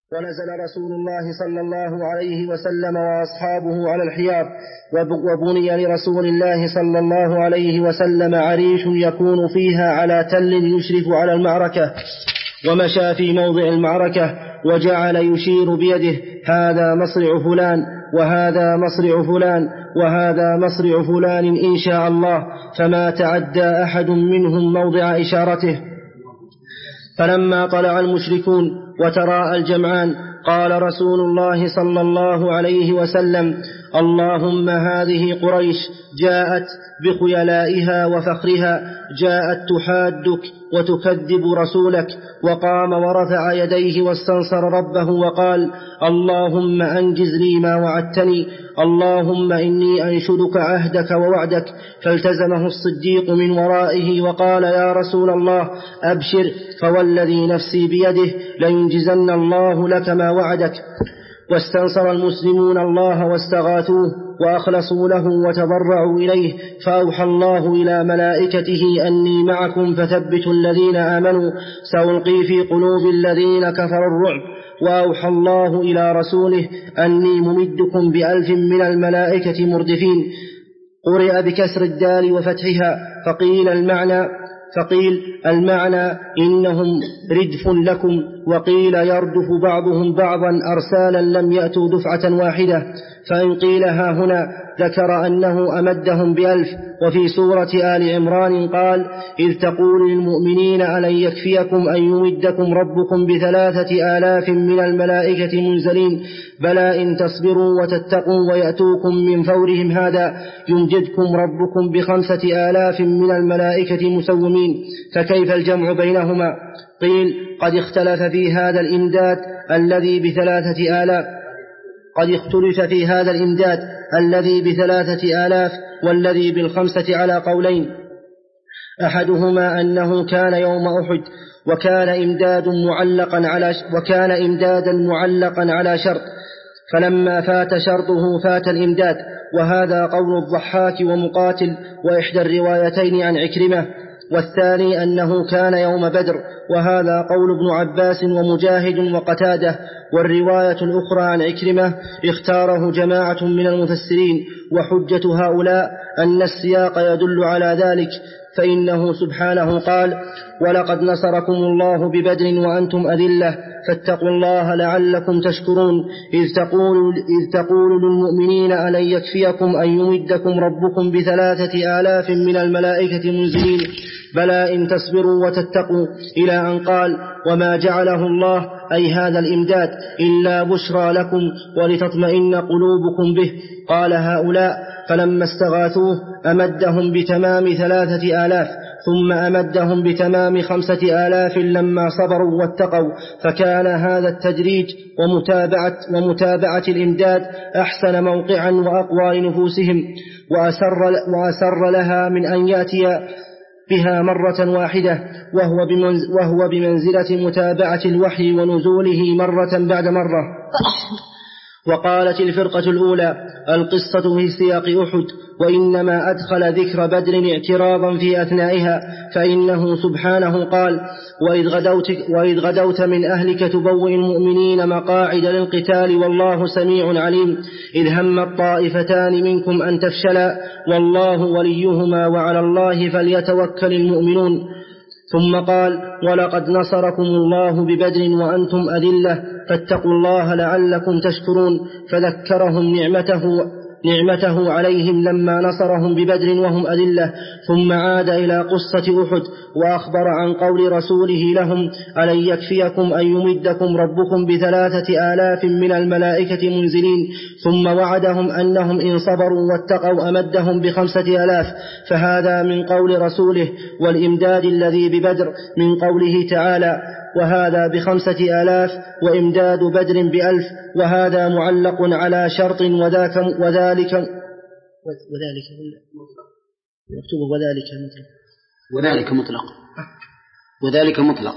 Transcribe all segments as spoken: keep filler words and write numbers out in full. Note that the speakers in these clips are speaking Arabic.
ونزل رسول الله صلى الله عليه وسلم وأصحابه على الحياض، وبني لرسول الله صلى الله عليه وسلم عريش يكون فيها على تل يشرف على المعركة، ومشى في موضع المعركة وجعل يشير بيده: هذا مصرع فلان، وهذا مصرع فلان، وهذا مصرع فلان إن شاء الله، فما تعدى أحد منهم موضع إشارته. فلما طلع المشركون وتراءى الجمعان قال رسول الله صلى الله عليه وسلم: اللهم هذه قريش جاءت بخيلائها وفخرها، جاءت تحادك وتكذب رسولك. وقام ورفع يديه واستنصر ربه وقال: اللهم أنجز لي ما وعدتني، اللهم إني أنشدك عهدك ووعدك. فالتزمه الصديق من ورائه وقال: يا رسول الله أبشر، فوالذي نفسي بيده لينجزن الله لك ما وعدك. واستنصر المسلمون الله واستغاثوه وأخلصوا له وتضرعوا إليه، فأوحى الله إلى ملائكته: أني معكم فثبتوا الذين آمنوا، سألقي في قلوب الذين كفروا الرعب. وأوحى الله إلى رسوله: أني ممدكم بألف من الملائكة مردفين. قرئ بكسر الدال وفتحها، فقيل المعنى فقيل المعنى إنهم ردف لكم، وقيل يردف بعضهم بعضا أرسالا لم يأتوا دفعة واحدة. فإن قيل ها هنا ذكر أنه أمدهم بألف. وفي سورة آل عمران قال: إذ تقول للمؤمنين ألن يكفيكم أن يمدكم ربكم بثلاثة آلاف من الملائكة منزلين، بلى إن تصبروا وتتقوا ويأتوكم من فورهم هذا يمددكم ربكم بخمسة آلاف من الملائكة مسومين. فكيف الجمع بينهما؟ قيل: قد اختلف في هذا الإمداد الذي بثلاثة آلاف قد اختلف في هذا الإمداد الذي بثلاثة آلاف والذي بالخمسة على قولين، أحدهما أنه كان يوم أحد، وكان إمداد معلقا على وكان إمدادا معلقا على شرط، فلما فات شرطه فات الإمداد. وهذا قول الضحاك ومقاتل وإحدى الروايتين عن عكرمة. والثاني أنه كان يوم بدر، وهذا قول ابن عباس ومجاهد وقتادة. والرواية الأخرى عن عكرمة اختاره جماعة من المفسرين، وحجة هؤلاء أن السياق يدل على ذلك، فإنه سبحانه قال: ولقد نصركم الله ببدر وأنتم أذلة فاتقوا الله لعلكم تشكرون. إذ تقول, إذ تقول للمؤمنين ألن يكفيكم أن يمدكم ربكم بثلاثة آلاف من الملائكة منزلين، بلى إن تصبروا وتتقوا، إلى أن قال: وما جعله الله أي هذا الإمداد إلا بشرى لكم ولتطمئن قلوبكم به. قال هؤلاء: فلما استغاثوه أمدهم بتمام ثلاثة آلاف، ثم أمدهم بتمام خمسة آلاف لما صبروا واتقوا. فكان هذا التدريج ومتابعة, ومتابعة الإمداد أحسن موقعا وأقوى لنفوسهم، وأسر, وأسر لها من أن يأتي بها مرة واحدة، وهو, بمنز وهو بمنزلة متابعة الوحي ونزوله مرة بعد مرة. وقالت الفرقة الأولى: القصة في سياق أحد، وإنما أدخل ذكر بدر اعتراضا في أثنائها، فإنه سبحانه قال: وإذ غدوت, وإذ غدوت من أهلك تبوئ المؤمنين مقاعد للقتال والله سميع عليم. إذ هم الطائفتان منكم أن تفشلا والله وليهما وعلى الله فليتوكل المؤمنون. ثم قال: ولقد نصركم الله ببدر وأنتم أذلة فاتقوا الله لعلكم تشكرون. فذكرهم نعمته نعمته عليهم لما نصرهم ببدر وهم أذلة، ثم عاد إلى قصة أحد وأخبر عن قول رسوله لهم: ألن يكفيكم أن يمدكم ربكم بثلاثة آلاف من الملائكة منزلين، ثم وعدهم أنهم إن صبروا واتقوا أمدهم بخمسة آلاف. فهذا من قول رسوله، والإمداد الذي ببدر من قوله تعالى: وهذا بخمسة آلاف، وإمداد بدر بألف. وهذا معلق على شرط، وذاك وذلك وذلك مكتوب وذلك مطلق وذلك مطلق وذلك مطلق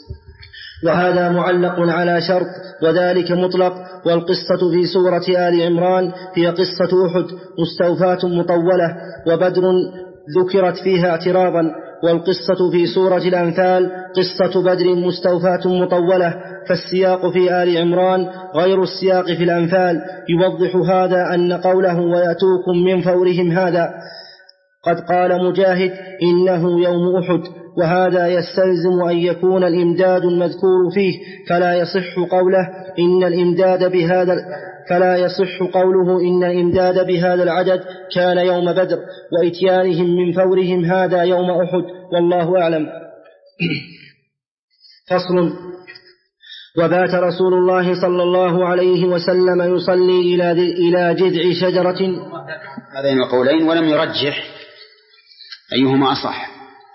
وهذا معلق على شرط وذلك مطلق. والقصة في سورة آل عمران هي قصة أحد مستوفاة مطولة، وبدر ذكرت فيها اعتراضا، والقصة في سورة الأنفال قصة بدر مستوفاة مطولة، فالسياق في آل عمران غير السياق في الأنفال. يوضح هذا أن قوله ويأتوكم من فورهم هذا قد قال مجاهد إنه يوم أحد، وهذا يستلزم أن يكون الإمداد المذكور فيه، فلا يصح قوله إن الإمداد بهذا فلا يصح قوله إن الإمداد بهذا العدد كان يوم بدر، وإتيانهم من فورهم هذا يوم أحد، والله أعلم. فصل. وبات رسول الله صلى الله عليه وسلم يصلي إلى إلى جذع شجرة. هذين القولين ولم يرجح أيهما أصح،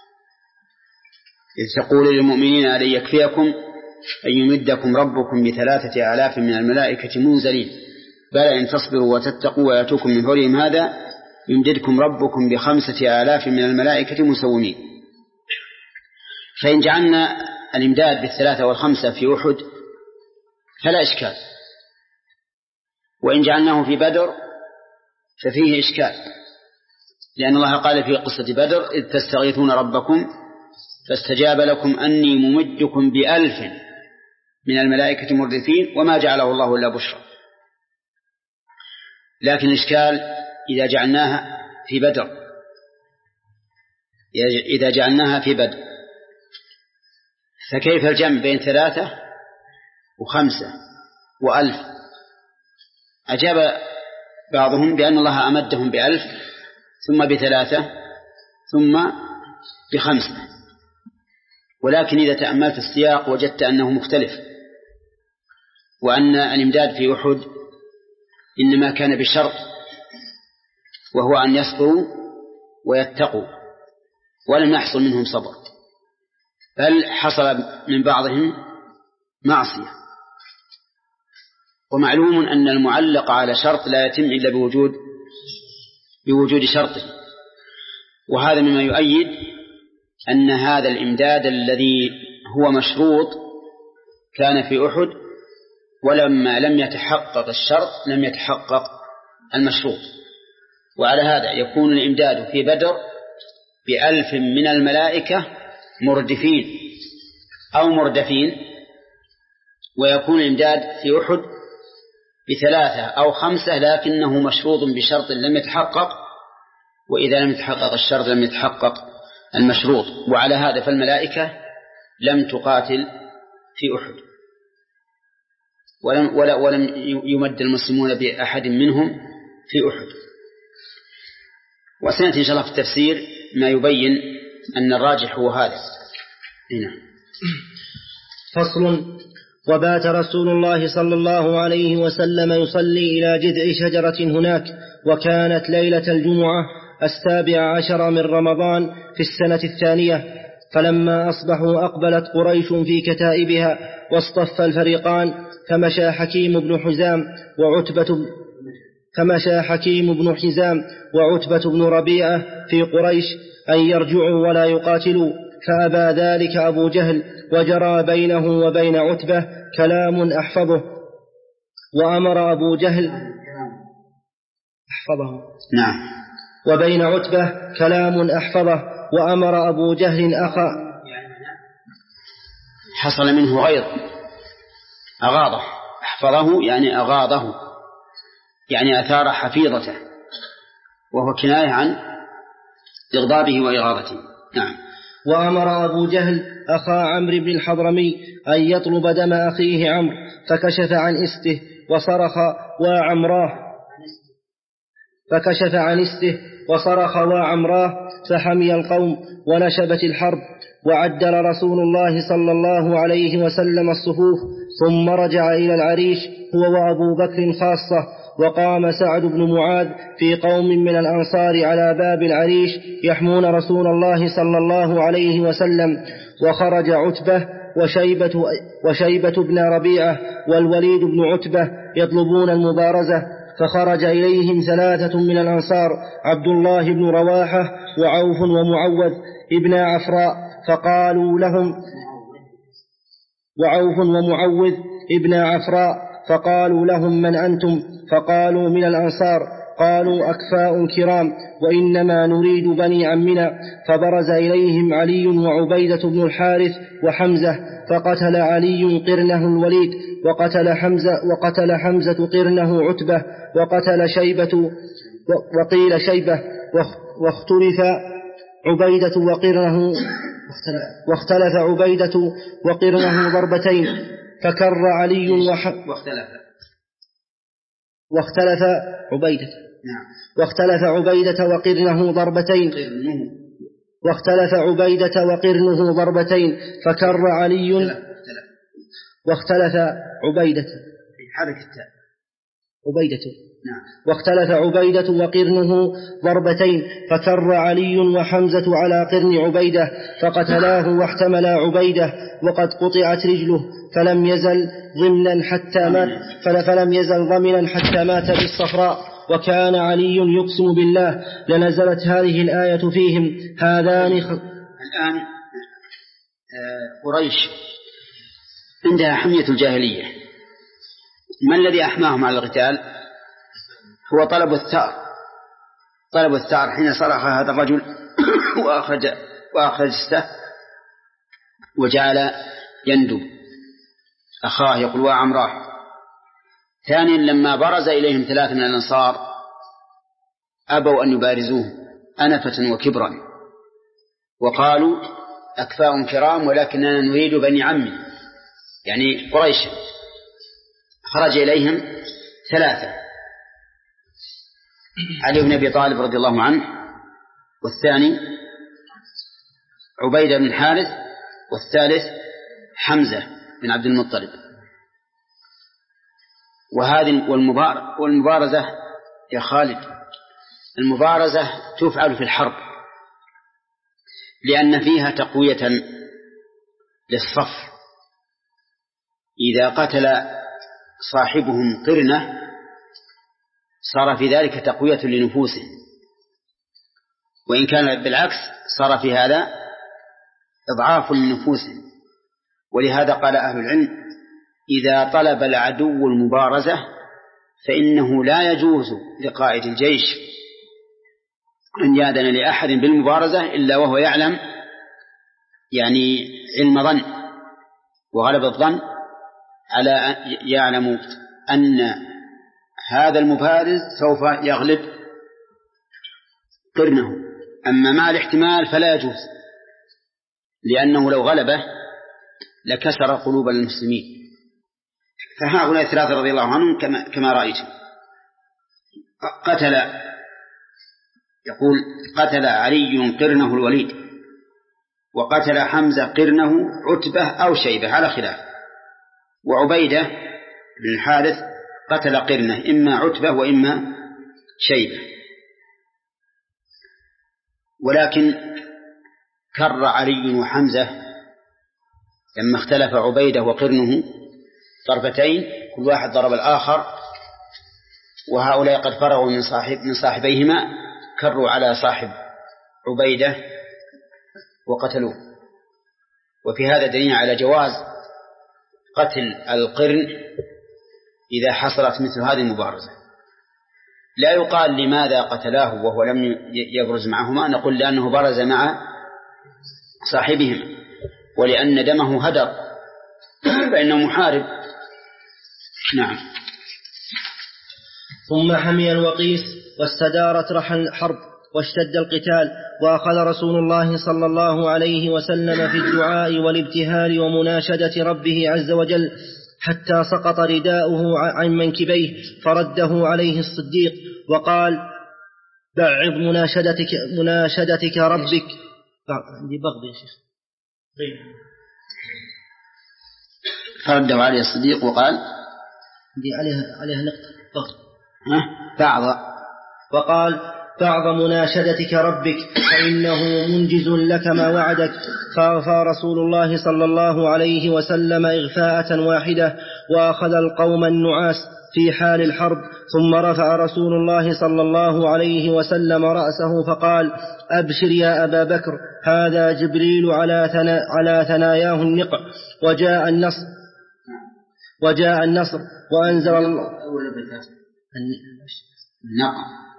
إذ تقول للمؤمنين ألن يكفيكم أن يمدكم ربكم بثلاثة آلاف من الملائكة منزلين، بل إن تصبروا وتتقوا ويأتوكم من فورهم هذا يمددكم ربكم بخمسة آلاف من الملائكة مسومين. فإن جعلنا الإمداد بالثلاثة والخمسة في أحد فلا إشكال، وإن جعلناه في بدر ففيه إشكال، لأن الله قال في قصة بدر إذ تستغيثون ربكم فاستجاب لكم أني ممدكم بألف من الملائكة مردفين وما جعله الله إلا بشرى. لكن الإشكال إذا جعلناها في بدر إذا جعلناها في بدر فكيف الجمع بين ثلاثة وخمسة وألف؟ أجاب بعضهم بأن الله أمدهم بألف ثم بثلاثة ثم بخمسة، ولكن إذا تأملت السياق وجدت أنه مختلف، وأن الإمداد في أحد إنما كان بشرط، وهو أن يصبروا ويتقوا، ولم يحصل منهم صبر، بل حصل من بعضهم معصية. ومعلوم أن المعلق على شرط لا يتم إلا بوجود بوجود شرطه، وهذا مما يؤيد أن هذا الإمداد الذي هو مشروط كان في أحد، ولما لم يتحقق الشرط لم يتحقق المشروط. وعلى هذا يكون الإمداد في بدر بألف من الملائكة مردفين أو مردفين، ويكون الإمداد في أحد بثلاثة أو خمسة لكنه مشروط بشرط لم يتحقق، وإذا لم يتحقق الشرط لم يتحقق المشروط. وعلى هذا فالملائكة لم تقاتل في أحد، ولم, ولا ولم يمد المسلمون بأحد منهم في أحد. وسنأتي إن شاء الله في التفسير ما يبين أن الراجح هو هذا. هنا فصل. وبات رسول الله صلى الله عليه وسلم يصلي إلى جذع شجرة هناك، وكانت ليلة الجمعة السابع عشر من رمضان في السنة الثانية. فلما أصبحوا أقبلت قريش في كتائبها واصطف الفريقان، فمشى حكيم بن حزام وعتبة فمشى حكيم بن حزام وعتبة بن ربيعة في قريش أن يرجعوا ولا يقاتلوا، فأبى ذلك أبو جهل، وجرى بينه وبين عتبة كلام أحفظه، وأمر أبو جهل أحفظه نعم وبين عتبة كلام أحفظه وأمر أبو جهل أخا حصل منه غيظ أغاضه، أحفظه يعني أغاضه، يعني أثار حفيظته، وهو كناية عن إغضابه وإغاظته. نعم. وأمر أبو جهل أخا عمرو بن الحضرمي أن يطلب دم أخيه عمرو، فكشف عن إسته وصرخ وعمراه فكشف عن إسته وصرخ وعمراه فحمي القوم ونشبت الحرب. وعدل رسول الله صلى الله عليه وسلم الصفوف، ثم رجع إلى العريش هو وأبو بكر خاصة، وقام سعد بن معاذ في قوم من الأنصار على باب العريش يحمون رسول الله صلى الله عليه وسلم، وخرج عتبة وشيبة, وشيبة بن ربيعة والوليد بن عتبة يطلبون المبارزة، فخرج إليهم ثلاثة من الأنصار عبد الله بن رواحة وعوف ومعوذ ابن عفراء، فقالوا لهم وعوف ومعوذ ابن عفراء فقالوا لهم من أنتم؟ فقالوا من الأنصار. قالوا أكفاء كرام وإنما نريد بني عمنا. فبرز إليهم علي وعبيدة بن الحارث وحمزة فقتل علي قرنه الوليد وقتل حمزة, وقتل حمزة قرنه عتبة وقتل شيبة وقيل شيبة واختلف عبيدة وقرنه واختلف عبيدة وقرنه ضربتين فكر علي وح واختلف واختلف عبيدة نعم واختلف عبيدة وقرنه ضربتين واختلف عبيدة وقرنه ضربتين فكر علي واختلف عبيدة حركة التاء عبيدة نعم واختلف عبيدة وقرنه ضربتين فكر علي وحمزة على قرن عبيدة فقتلاه واحتملا عبيدة وقد قطعت رجله فلم يزل ضمنا حتى مات فلم يزل ضمنا حتى مات بالصفراء. وكان علي يقسم بالله لنزلت هذه الآية فيهم هذان خ... الآن قريش عندها حمية الجاهلية. ما الذي أحماهم على القتال؟ هو طلب الثأر طلب الثأر حين صرخ هذا الرجل وأخرج وأخرج السهم وجعل يندب أخاه يقول وعمراه. ثانيا لما برز إليهم ثلاثة من الأنصار أبوا أن يبارزوه أنفة وكبرا وقالوا أكفاء كرام ولكننا نريد بني عمي يعني قريش. خرج إليهم ثلاثة علي بن أبي طالب رضي الله عنه والثاني عبيدة بن الحارث والثالث حمزة بن عبد المطلب. وهذه والمبارزة يا خالد المبارزة تفعل في الحرب لأن فيها تقوية للصف. إذا قتل صاحبهم قرنة صار في ذلك تقوية لنفوسهم وإن كان بالعكس صار في هذا إضعاف لنفوسهم. ولهذا قال أهل العلم إذا طلب العدو المبارزة فإنه لا يجوز لقائد الجيش أن يأذن لأحد بالمبارزة إلا وهو يعلم يعني علم ظن وغلب الظن على يعلم أن هذا المبارز سوف يغلب قرنه. أما مع الاحتمال فلا يجوز لأنه لو غلبه لكسر قلوب المسلمين. فهؤلاء الثلاثة رضي الله عنهم كما, كما رأيتم قتل يقول قتل علي قرنه الوليد وقتل حمزة قرنه عتبة أو شيبة على خلاف. وعبيدة بن الحارث قتل قرنه إما عتبة وإما شيبة. ولكن كر علي وحمزة لما اختلف عبيدة وقرنه ضربتين كل واحد ضرب الآخر وهؤلاء قد فرغوا من صاحب من صاحبيهما كروا على صاحب عبيدة وقتلوه. وفي هذا دليل على جواز قتل القرن إذا حصلت مثل هذه المبارزة. لا يقال لماذا قتلاه وهو لم يبرز معهما، نقول لأنه برز مع صاحبهم ولأن دمه هدر فإنه محارب. نعم. ثم حمي الوقيس واستدارت رحى الحرب واشتد القتال وأخذ رسول الله صلى الله عليه وسلم في الدعاء والابتهال ومناشدة ربه عز وجل حتى سقط رداؤه عن منكبيه فرده عليه الصديق وقال بعض مناشدتك, مناشدتك ربك. عندي بغض يا شيخ. فرده عليه الصديق وقال عندي عليها, عليها نقطة بغض بعض وقال بعض مناشدتك ربك فإنه منجز لك ما وعدك. فأغفى رسول الله صلى الله عليه وسلم إغفاءة واحدة وأخذ القوم النعاس في حال الحرب. ثم رفع رسول الله صلى الله عليه وسلم رأسه فقال أبشر يا أبا بكر هذا جبريل على, ثنا على ثناياه النقع وجاء النصر وجاء النصر وأنزل الله النقع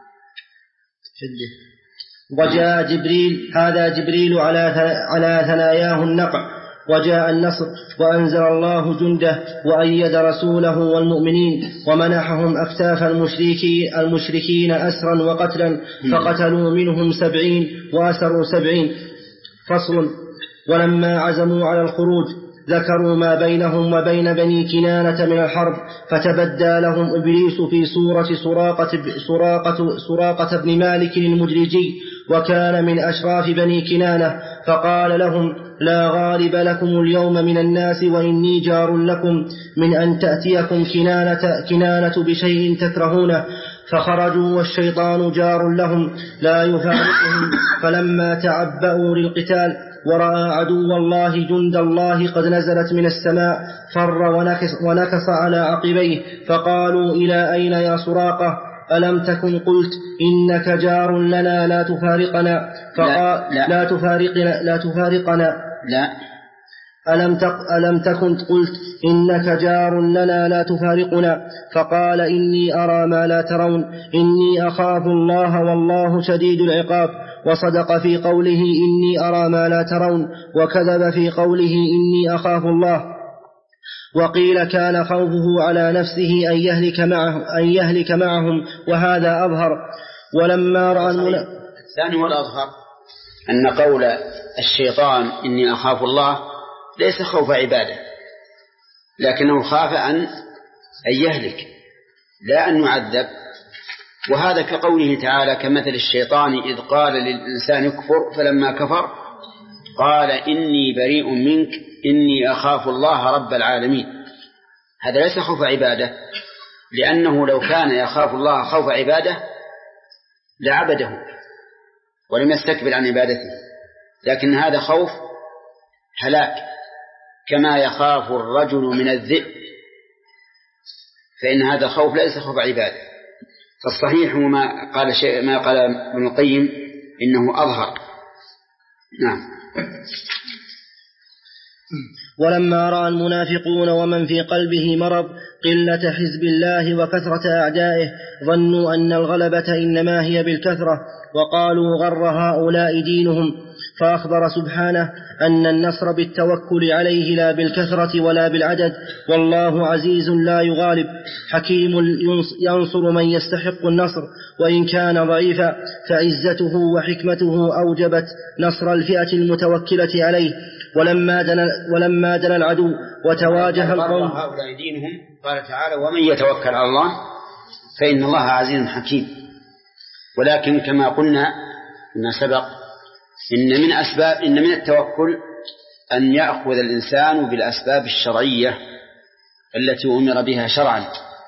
وجاء جبريل هذا جبريل على على ثناياه النقع. وجاء النصر وأنزل الله جنده وأيد رسوله والمؤمنين ومنحهم أكتاف المشركين, المشركين أسرا وقتلا فقتلوا منهم سبعين وأسروا سبعين. فصل. ولما عزموا على الخروج ذكروا ما بينهم وبين بني كنانة من الحرب فتبدى لهم إبليس في صورة سراقة, سراقة, سراقة بن مالك المدرجي وكان من أشراف بني كنانة فقال لهم لا غالب لكم اليوم من الناس وإني جار لكم من أن تأتيكم كنانة, كنانة بشيء تكرهونه. فخرجوا والشيطان جار لهم لا يفارقهم. فلما تعبأوا للقتال ورأى عدو الله جند الله قد نزلت من السماء فر ونكس, ونكس على عقبيه فقالوا إلى أين يا سراقة ألم تكن قلت إنك جار لنا لا تفارقنا فقال لا, لا. لا تفارقنا لا تفارقنا لا ألم, تق ألم تكن قلت إنك جار لنا لا تفارقنا فقال إني أرى ما لا ترون إني أخاف الله والله شديد العقاب. وصدق في قوله إني أرى ما لا ترون وكذب في قوله إني أخاف الله. وقيل كان خوفه على نفسه أن يهلك, معه أن يهلك معهم وهذا أظهر. ولما رأى المنا... الثاني والأظهر أن قول الشيطان إني أخاف الله ليس خوف عبادة لكنه خاف أن أن يهلك لا أن يعذب. وهذا كقوله تعالى كمثل الشيطان إذ قال للإنسان يكفر فلما كفر قال إني بريء منك إني أخاف الله رب العالمين. هذا ليس خوف عبادة لأنه لو كان يخاف الله خوف عبادة لعبده ولم يستكبر عن عبادته لكن هذا خوف هلاك كما يخاف الرجل من الذئب فإن هذا خوف ليس خوف عبادة. فالصحيح ما قال شيء ما قال ابن القيم إنه أظهر. نعم. ولما رأى المنافقون ومن في قلبه مرض قلة حزب الله وكثرة أعدائه ظنوا أن الغلبة إنما هي بالكثرة وقالوا غر هؤلاء دينهم. فأخبر سبحانه أن النصر بالتوكل عليه لا بالكثرة ولا بالعدد والله عزيز لا يغالب حكيم ينصر من يستحق النصر وإن كان ضعيفا فعزته وحكمته أوجبت نصر الفئة المتوكلة عليه. ولما دنا, ولما دنا العدو وتواجه القوم هؤلاء دينهم قال تعالى ومن يتوكل على الله فإن الله عزيز حكيم. ولكن كما قلنا ما سبق إن من أسباب إن من التوكل أن يأخذ الإنسان بالأسباب الشرعية التي أمر بها شرعا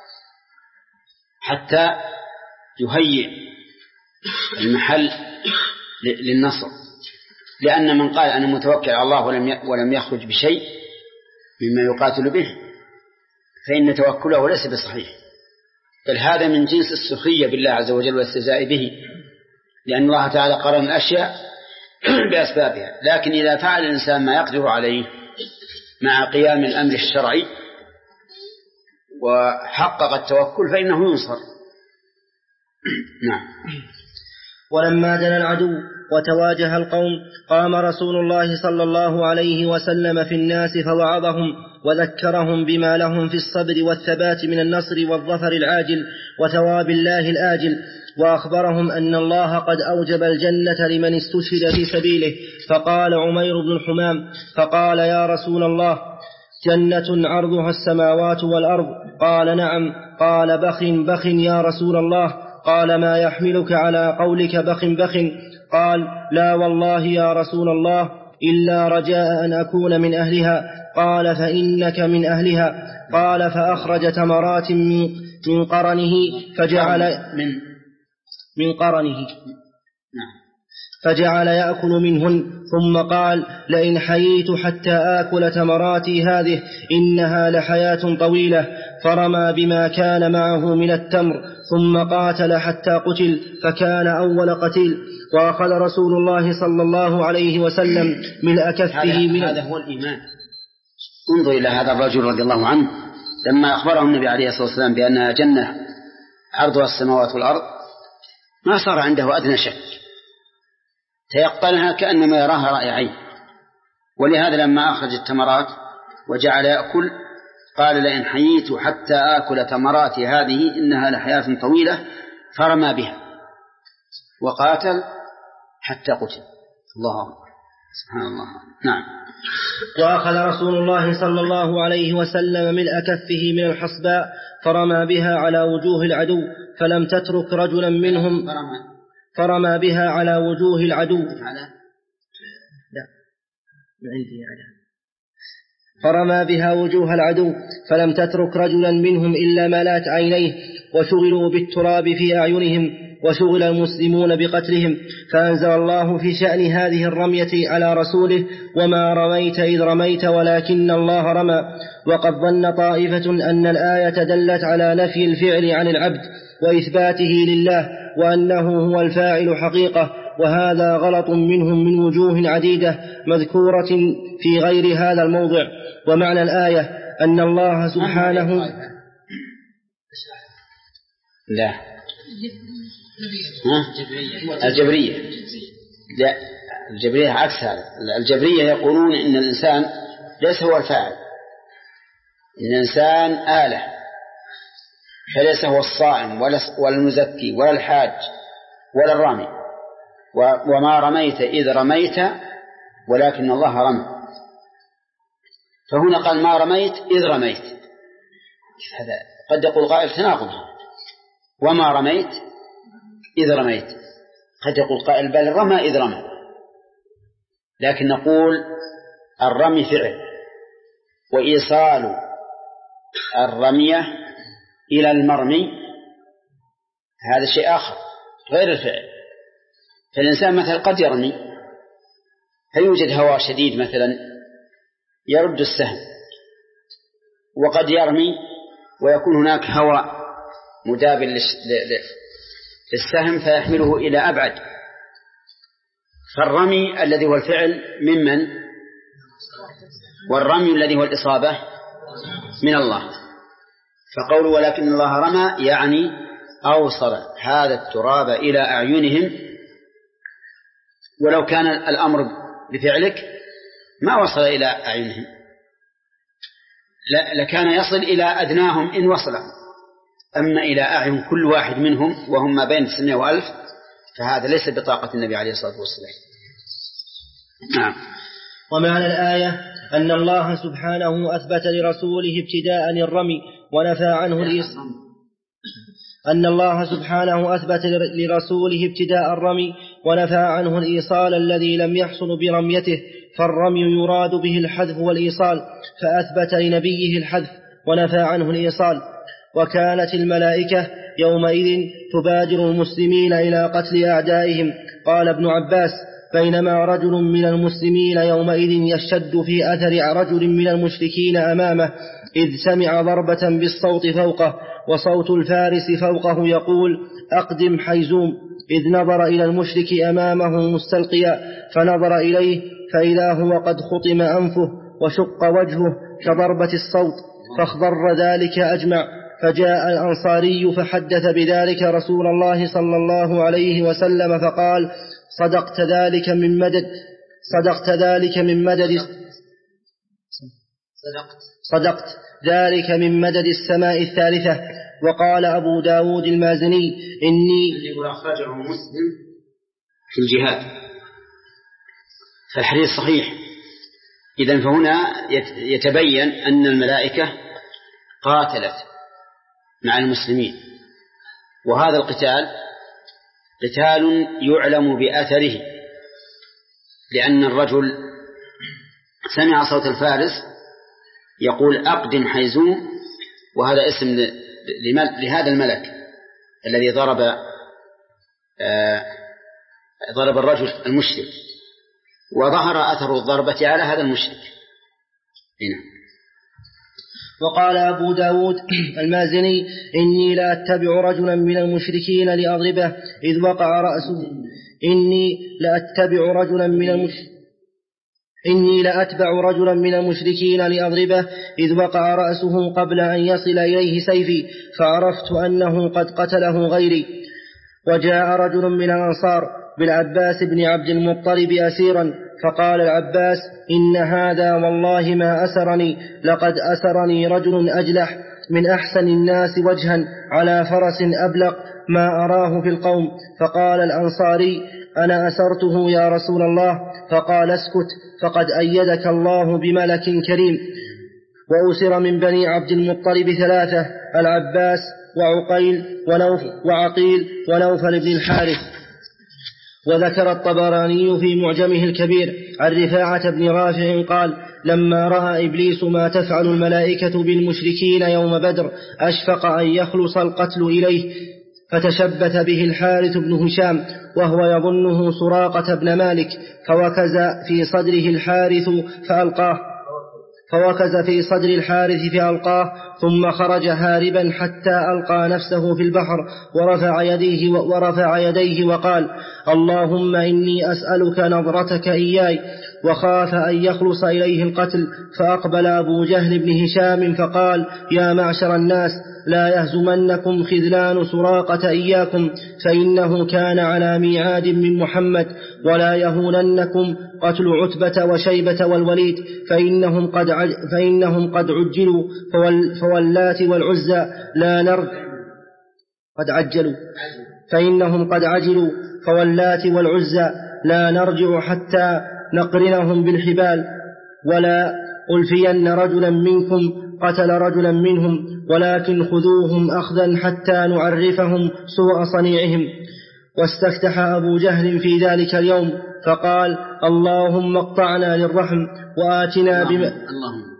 حتى يهيئ المحل للنصر. لأن من قال أنا متوكل على الله ولم يخرج بشيء مما يقاتل به فإن توكله ليس بصحيح بل هذا من جنس السخرية بالله عز وجل والاستهزاء به لأن الله تعالى قرن الأشياء بأسبابها. لكن إذا فعل الإنسان ما يقدر عليه مع قيام الأمر الشرعي وحقق التوكل فإنه ينصر. نعم. ولما دنا العدو وتواجه القوم قام رسول الله صلى الله عليه وسلم في الناس فوعظهم وذكرهم بما لهم في الصبر والثبات من النصر والظفر العاجل وثواب الله الآجل وأخبرهم أن الله قد أوجب الجنة لمن استشهد في سبيله. فقال عمير بن الحمام فقال يا رسول الله جنة عرضها السماوات والأرض قال نعم. قال بخ بخ يا رسول الله. قال ما يحملك على قولك بخ بخ؟ قال لا والله يا رسول الله إلا رجاء أن أكون من أهلها. قال فإنك من أهلها. قال فأخرج تمرات من قرنه فجعل من من قرنه فجعل يأكل منهن ثم قال لئن حييت حتى آكل تمراتي هذه إنها لحياة طويلة. فرمى بما كان معه من التمر ثم قاتل حتى قتل فكان أول قتيل. وأخذ رسول الله صلى الله عليه وسلم ملء كفه من هذا هو الإيمان. انظر إلى هذا الرجل رضي الله عنه لما أخبره النبي عليه الصلاة والسلام بأنها جنة عرضها السماوات والأرض ما صار عنده أدنى شك، تيقنها كأنما يراها رأي عين. ولهذا لما أخرج التمرات وجعل يأكل قال لئن حييت حتى آكل تمرات هذه إنها لحياة طويلة، فرمى بها وقاتل حتى قتل. الله أكبر، سبحان الله. نعم. وأخذ رسول الله صلى الله عليه وسلم ملء كفه من الحصباء فرمى بها على وجوه العدو فلم تترك رجلا منهم فرمى بها على وجوه العدو لا عندي على فرمى بها وجوه العدو فلم تترك رجلا منهم إلا ملات عينيه، وشغلوا بالتراب في أعينهم، وشغل المسلمون بقتلهم. فأنزل الله في شأن هذه الرمية على رسوله: وما رميت إذ رميت ولكن الله رمى. وقد ظن طائفة أن الآية دلت على نفي الفعل عن العبد وإثباته لله، وأنه هو الفاعل حقيقة، وهذا غلط منهم من وجوه عديدة مذكورة في غير هذا الموضع. ومعنى الآية أن الله سبحانه لا الجبرية لا الجبرية عكس هذا. الجبرية يقولون إن الإنسان ليس هو الفاعل، إن الإنسان آلة، فليس هو الصائم ولا المزكي ولا الحاج ولا الرامي. وما رميت إذ رميت ولكن الله رمى. فهنا قال ما رميت إذ رميت، هذا قد يقول قائل تناقض. وما رميت إذ رميت، قد يقول قائل بل رمى إذ رمى، لكن نقول الرمي فعل، وإيصال الرمية إلى المرمي هذا شيء آخر غير الفعل. فالإنسان مثلا قد يرمي، هل يوجد هواء شديد مثلا يرد السهم، وقد يرمي ويكون هناك هواء مدابل للسهم فيحمله إلى أبعد. فالرمي الذي هو الفعل ممن؟ والرمي الذي هو الإصابة من الله. فقول ولكن الله رمى يعني أوصل هذا التراب إلى أعينهم، ولو كان الأمر بفعلك ما وصل إلى أعينهم، لكان يصل إلى أدناهم إن وصل، أما إلى أعين كل واحد منهم وهم ما بين تسعمائة وألف فهذا ليس بطاقة النبي عليه الصلاة والسلام. نعم. ومعنى الآية أن الله سبحانه أثبت لرسوله ابتداء الرمي ونفى عنه الإيصال أن الله سبحانه أثبت لرسوله ابتداء الرمي ونفى عنه الإيصال الذي لم يحصل برميته، فالرمي يراد به الحذف والإيصال، فأثبت لنبيه الحذف ونفى عنه الإيصال. وكانت الملائكة يومئذ تبادر المسلمين إلى قتل أعدائهم. قال ابن عباس: بينما رجل من المسلمين يومئذ يشتد في أثر رجل من المشركين أمامه، إذ سمع ضربة بالصوت فوقه، وصوت الفارس فوقه يقول: أقدم حيزوم، إذ نظر إلى المشرك أمامه مستلقيا، فنظر إليه فإذا هو قد خطم أنفه وشق وجهه كضربة الصوت، فاخضر ذلك أجمع. فجاء الأنصاري فحدث بذلك رسول الله صلى الله عليه وسلم فقال: صدقت ذلك من مدد صدقت ذلك من مدد صدقت صدقت ذلك من مدد السماء الثالثة. وقال أبو داود المازني: إني أخرجه مسلم في الجهاد، فالحديث صحيح. إذن فهنا يتبين أن الملائكة قاتلت مع المسلمين، وهذا القتال قتال يعلم بأثره، لأن الرجل سمع صوت الفارس يقول: أقدم حيزوم، وهذا اسم لهذا الملك الذي ضرب آه ضرب الرجل المشرك، وظهر أثر الضربة على هذا المشرك هنا. وقال أبو داود المازني: إني لا أتبع رجلا من المشركين لأضربه إذ وقع رأسه إني لا أتبع رجلا من المشركين إني لأتبع رجلا من المشركين لأضربه إذ وقع رأسه قبل أن يصل إليه سيفي، فعرفت أنه قد قتله غيري. وجاء رجل من الأنصار بالعباس بن عبد المطلب أسيرا، فقال العباس: إن هذا والله ما أسرني، لقد أسرني رجل أجلح من أحسن الناس وجها على فرس أبلق ما أراه في القوم. فقال الأنصاري: أنا أسرته يا رسول الله. فقال: اسكت، فقد أيدك الله بملك كريم. وأسر من بني عبد المطلب ثلاثة: العباس وعقيل ونوف وعقيل ونوفل بن الحارث. وذكر الطبراني في معجمه الكبير عن رفاعة بن رافع قال: لما رأى إبليس ما تفعل الملائكة بالمشركين يوم بدر أشفق أن يخلص القتل إليه، فتشبث به الحارث بن هشام وهو يظنه سراقة بن مالك، فوكز في صدره الحارث فألقاه فوكز في صدر الحارث فألقاه ثم خرج هاربا حتى ألقى نفسه في البحر ورفع يديه, ورفع يديه وقال: اللهم إني أسألك نظرتك إياي، وخاف أن يخلص إليه القتل. فأقبل أبو جهل بن هشام فقال: يا معشر الناس، لا يهزمنكم خذلان سراقة إياكم، فإنه كان على ميعاد من محمد، ولا يهوننكم قتل عتبة وشيبة والوليد، فإنهم قد, عج فإنهم قد عجلوا، فواللات والعزى لا نرجع قد عجلوا فإنهم قد عجلوا فواللات والعزى لا نرجع حتى نقرنهم بالحبال، ولا ألفين رجلا منكم قتل رجلا منهم، ولكن خذوهم أخذا حتى نعرفهم سوء صنيعهم. واستفتح أبو جهل في ذلك اليوم فقال: اللهم اقطعنا للرحم وآتنا بما اللهم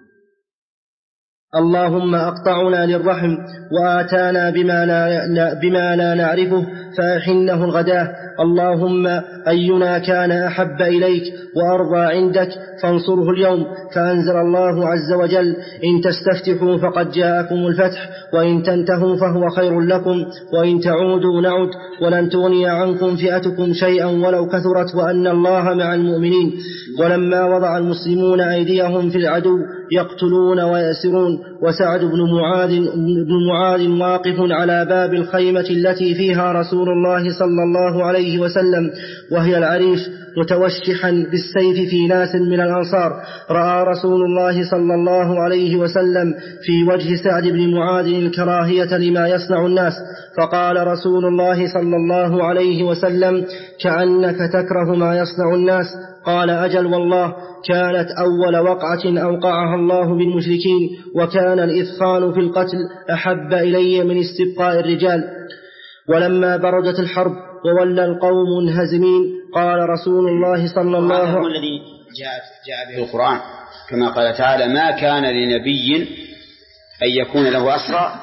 اللهم أقطعنا للرحم وآتانا بما لا, بما لا نعرفه فأحنه الغداة. اللهم أينا كان أحب إليك وأرضى عندك فانصره اليوم. فأنزل الله عز وجل: إن تستفتحوا فقد جاءكم الفتح، وإن تنتهوا فهو خير لكم، وإن تعودوا نعد، ولن تغني عنكم فئتكم شيئا ولو كثرت، وأن الله مع المؤمنين. ولما وضع المسلمون أيديهم في العدو يقتلون ويأسرون، وسعد بن معاذ, بن معاذ واقف على باب الخيمة التي فيها رسول الله صلى الله عليه وسلم وهي العريش متوشحا بالسيف في ناس من الأنصار، رأى رسول الله صلى الله عليه وسلم في وجه سعد بن معاذ الكراهية لما يصنع الناس، فقال رسول الله صلى الله عليه وسلم: كأنك تكره ما يصنع الناس. قال: أجل والله، كانت أول وقعة أوقعها الله بالمشركين، وكان الإثخان في القتل أحب إلي من استبقاء الرجال. ولما بردت الحرب وولى القوم منهزمين قال رسول الله صلى الله عليه وسلم: الذي جاء, جاء به القرآن كما قال تعالى: ما كان لنبي أن يكون له أسرى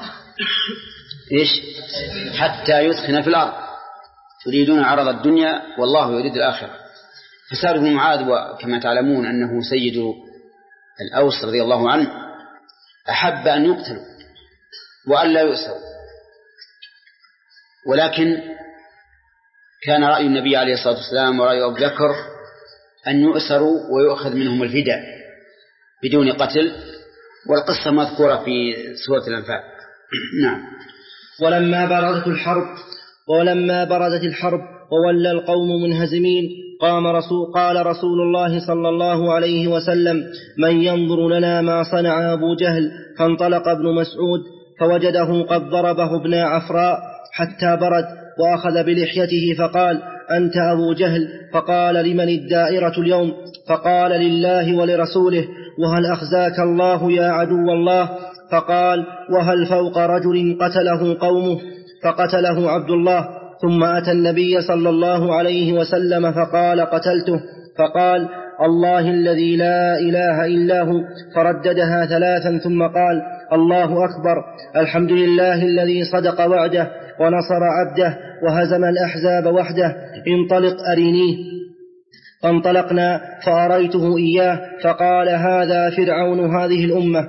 إيش حتى يثخن في الأرض تريدون عرض الدنيا والله يريد الآخرة. فسعد بن معاذ وكما تعلمون أنه سيد الأوس رضي الله عنه أحب أن يقتلوا وأن لا يؤسروا، ولكن كان رأي النبي عليه الصلاة والسلام ورأي أبو بكر أن يؤسروا ويؤخذ منهم الفداء بدون قتل، والقصة مذكورة في سورة الأنفال. نعم. ولما بردت الحرب ولما بردت الحرب وولى القوم منهزمين قام رسول قال رسول الله صلى الله عليه وسلم: من ينظر لنا ما صنع أبو جهل؟ فانطلق ابن مسعود فوجده قد ضربه ابن عفراء حتى برد، وأخذ بلحيته فقال: أنت أبو جهل؟ فقال: لمن الدائرة اليوم؟ فقال: لله ولرسوله. وهل أخزاك الله يا عدو الله؟ فقال: وهل فوق رجل قتله قومه؟ فقتله عبد الله. ثم أتى النبي صلى الله عليه وسلم فقال: قتلته. فقال: الله الذي لا إله إلا هو. فرددها ثلاثا ثم قال: الله أكبر، الحمد لله الذي صدق وعده ونصر عبده وهزم الأحزاب وحده، انطلق أرينيه. فانطلقنا فأريته إياه فقال: هذا فرعون هذه الأمة.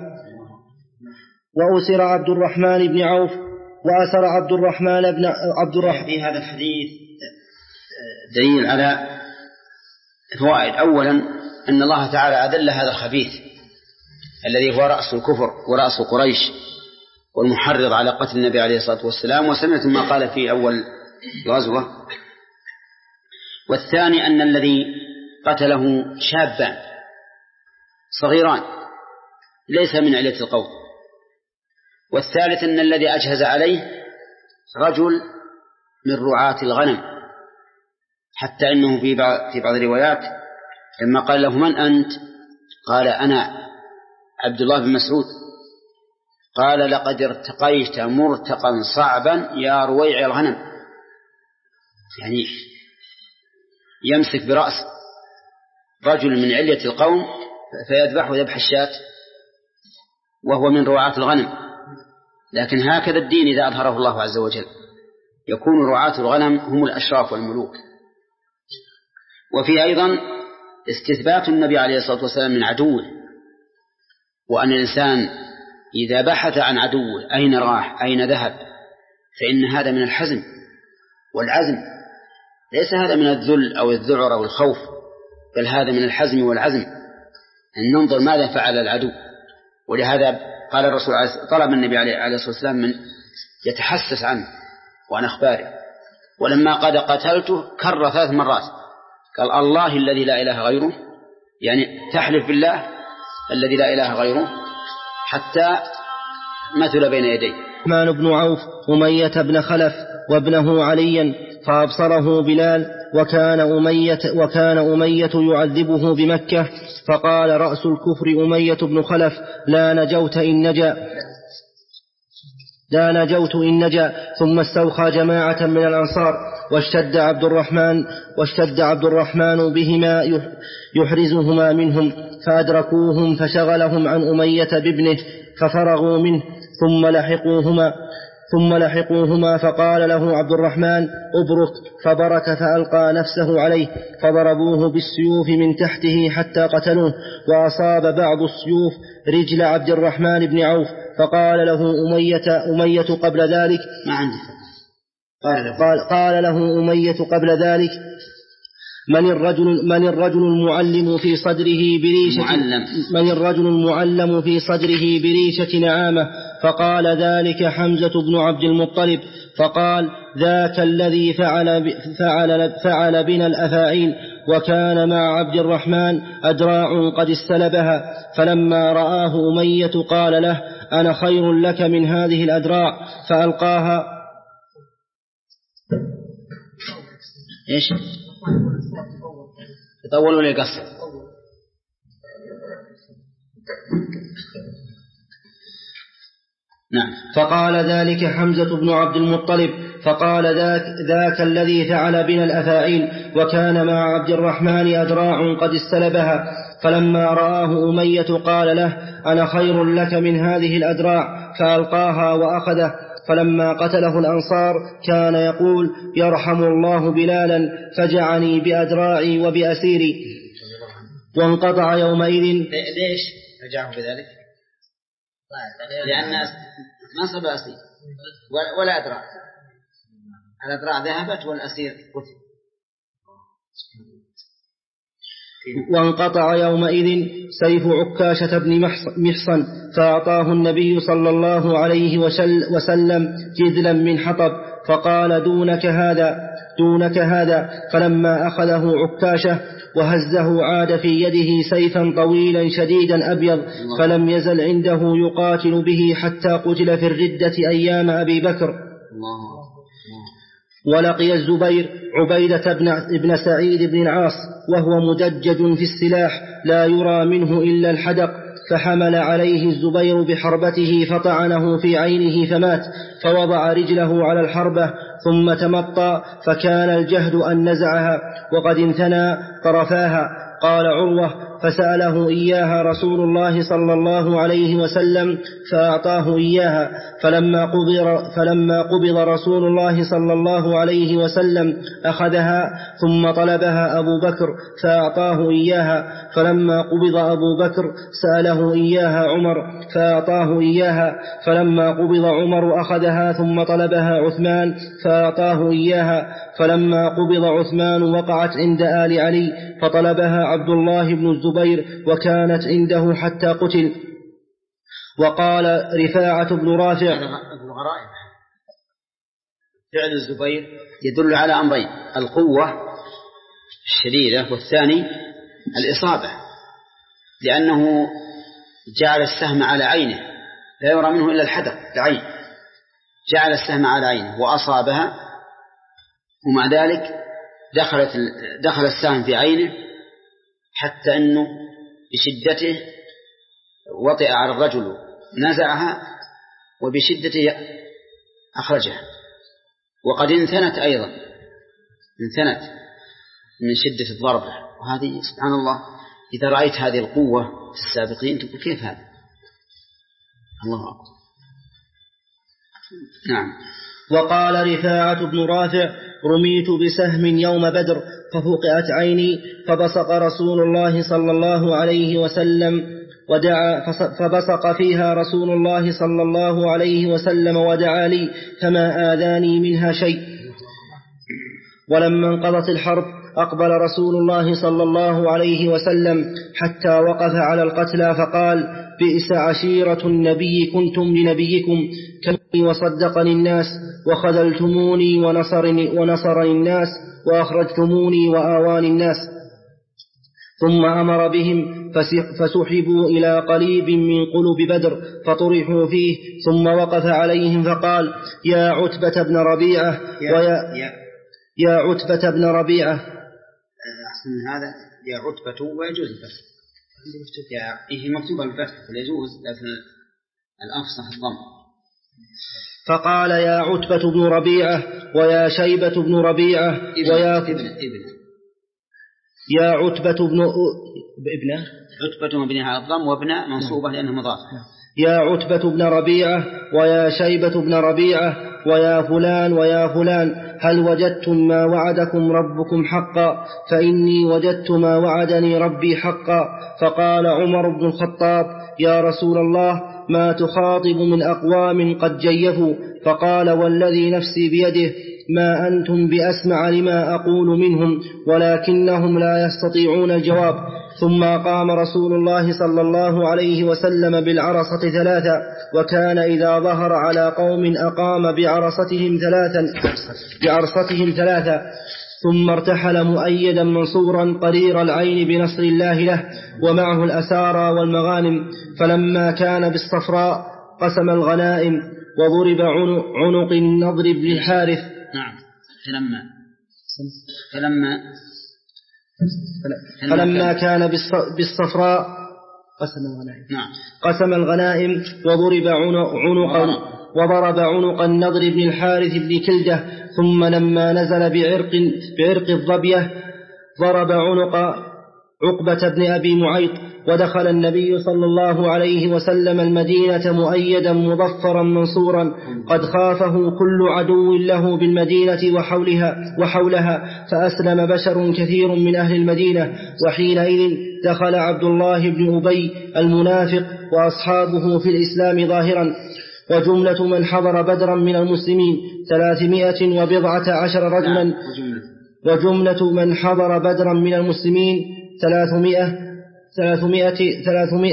وأسر عبد الرحمن بن عوف وأسر عبد الرحمن بن عبد الرحمن. في هذا الحديث دليل على فوائد. أولا أن الله تعالى أذل هذا الخبيث الذي هو رأس الكفر ورأس قريش والمحرض على قتل النبي عليه الصلاة والسلام. وسمعت ما قال في أول الغزوة. والثاني أن الذي قتله شابان صغيران ليس من علة القوم. والثالث أن الذي أجهز عليه رجل من رعاة الغنم، حتى إنه في بعض, في بعض الروايات لما قال له من أنت قال أنا عبد الله بن مسعود، قال لقد ارتقيت مرتقا صعبا يا رويع الغنم، يعني يمسك برأس رجل من علية القوم فيذبحه ذبح الشاة وهو من رعاة الغنم. لكن هكذا الدين إذا أظهره الله عز وجل يكون رعاة الغنم هم الأشراف والملوك. وفي أيضا استثبات النبي عليه الصلاة والسلام من عدوه، وأن الإنسان إذا بحث عن عدوه أين راح أين ذهب فإن هذا من الحزم والعزم، ليس هذا من الذل أو الذعر أو الخوف، بل هذا من الحزم والعزم أن ننظر ماذا فعل العدو. ولهذا قال الرسول طلب النبي عليه الصلاة والسلام من يتحسس عنه وعن أخباره، ولما قد قتلته كر ثلاث مرات قال الله الذي لا إله غيره، يعني تحلف بالله الذي لا إله غيره حتى مثل بين يديه. عثمان بن عوف أمية بن خلف وابنه عليا فأبصره بلال وكان أمية, وكان أمية يعذبه بمكة، فقال رأس الكفر أمية بن خلف لا نجوت إن نجا لا نجوت إن نجا. ثم استوخى جماعة من الأنصار واشتد عبد الرحمن واشتد عبد الرحمن بهما يحرزهما منهم، فأدركوهم فشغلهم عن أمية بابنه ففرغوا منه، ثم لحقوهما ثم لحقوهما فقال له عبد الرحمن أبرك، فبرك فألقى نفسه عليه فضربوه بالسيوف من تحته حتى قتلوه، وأصاب بعض السيوف رجل عبد الرحمن بن عوف، فقال له أمية, أمية قبل ذلك ما عندي قال, قال, قال له أمية قبل ذلك من الرجل, من الرجل المعلم في صدره بريشة معلم. من الرجل المعلم في صدره بريشة نعامة؟ فقال ذلك حمزة بن عبد المطلب، فقال ذاك الذي فعل, فعل, فعل بنا الأفاعيل، وكان مع عبد الرحمن أدراع قد استلبها، فلما رآه أمية قال له أنا خير لك من هذه الأدراع، فألقاها. إيش يطول ولا يقصر؟ نعم. فقال ذلك حمزة بن عبد المطلب، فقال ذاك, ذاك الذي فعل بنا الأفاعيل، وكان مع عبد الرحمن أدراع قد استلبها، فلما رآه أمية قال له أنا خير لك من هذه الأدراع، فألقاها وأخذه. فلما قتله الأنصار كان يقول يرحم الله بلالا فجعني بأدراعي وبأسيري. وانقطع يومئذ. ليش رجعه بذلك؟ لأن نصب أسير ولا أدراع، الأدراع ذهبت والأسير قتل. وانقطع يومئذ سيف عكاشة بن محصن، فأعطاه النبي صلى الله عليه وسلم جذلا من حطب، فقال دونك هذا دونك هذا. فلما أخذه عكاشة وهزه عاد في يده سيفا طويلا شديدا أبيض، فلم يزل عنده يقاتل به حتى قتل في الردة أيام أبي بكر. ولقي الزبير عبيدة بن سعيد بن العاص وهو مدجج في السلاح لا يرى منه إلا الحدق، فحمل عليه الزبير بحربته فطعنه في عينه فمات، فوضع رجله على الحربة ثم تمطى، فكان الجهد أن نزعها وقد انثنى طرفاها. قال عروة فسأله إياها رسول الله صلى الله عليه وسلم فأعطاه إياها، فلما قبض, فلما قبض رسول الله صلى الله عليه وسلم أخذها، ثم طلبها أبو بكر فأعطاه إياها، فلما قبض أبو بكر سأله إياها عمر فأعطاه إياها، فلما قبض عمر أخذها ثم طلبها عثمان فأعطاه إياها، فلما قبض عثمان وقعت عند آل علي فطلبها عبد الله بن الزبير وكانت عنده حتى قتل. وقال رفاعة بن رافع فعل الزبير يدل على أمرين: القوة الشديدة، والثاني الإصابة، لأنه جعل السهم على عينه لا يرى منه إلا الحدق العين، جعل السهم على عينه وأصابها، ومع ذلك دخلت دخل السهم في عينه حتى أنه بشدته وطئ على الرجل، نزعها وبشدته أخرجها، وقد انثنت أيضا، انثنت من شدة الضربة. وهذه سبحان الله إذا رأيت هذه القوة في السابقين تقول كيف هذا؟ الله أكبر. نعم. وقال رفاعة بن رافع: رميت بسهم يوم بدر ففقئت عيني، فبصق رسول الله صلى الله عليه وسلم ودعا فبصق فيها رسول الله صلى الله عليه وسلم ودعا لي، فما آذاني منها شيء. ولما انقضت الحرب أقبل رسول الله صلى الله عليه وسلم حتى وقف على القتلى فقال: بئس عشيرة النبي كنتم لنبيكم، كني وصدقني الناس، وخذلتموني ونصرني, ونصرني الناس، وأخرجتموني وآواني الناس. ثم أمر بهم فسحبوا إلى قليب من قلوب بدر فطرحوا فيه، ثم وقف عليهم فقال: يا عتبة بن ربيعة ويا يا, يا عتبة بن ربيعة. أحسن من هذا يا عتبة ويجوز الفتح، إيه مكتوبة بالفتح فيجوز، لكن الأفصح الضم. فقال: يا عتبة بن ربيعة ويا شيبة بن ربيعة ابن ويا ابن ابن يا عتبة بن ابن عتبة مبني على الضم وابن منصوبة لأنه مضاف. يا عتبة بن ربيعة ويا شيبة بن ربيعة ويا فلان ويا فلان، هل وجدتم ما وعدكم ربكم حقا؟ فإني وجدت ما وعدني ربي حقا. فقال عمر بن الخطاب: يا رسول الله، ما تخاطب من أقوام قد جيفوا؟ فقال: والذي نفسي بيده ما أنتم بأسمع لما أقول منهم، ولكنهم لا يستطيعون الجواب. ثم قام رسول الله صلى الله عليه وسلم بالعرصة ثلاثة، وكان إذا ظهر على قوم أقام بعرصتهم ثلاثا بعرصتهم ثلاثة ثم ارتحل مؤيدا منصورا قرير العين بنصر الله له، ومعه الأسارى والمغانم. فلما كان بالصفراء قسم الغنائم، وضرب عنق النضر بن الحارث. نعم. فلما فلما فلما كان بالصفراء قسم الغنائم. نعم. قسم الغنائم وضرب عنق وضرب عنق النضر بن الحارث بن كلدة. ثم لما نزل بعرق بعرق الظبية ضرب عنق عقبة بن أبي معيط. ودخل النبي صلى الله عليه وسلم المدينة مؤيدا مظفرا منصورا، قد خافه كل عدو له بالمدينة وحولها, وحولها فأسلم بشر كثير من أهل المدينة. وحينئذ دخل عبد الله بن أبي المنافق وأصحابه في الإسلام ظاهرا. وجملة من حضر بدرا من المسلمين ثلاثمائة وبضعة عشر رجلا. وجملة من حضر بدرا من المسلمين ثلاثمائة ثلاثمائة ثلاثمائة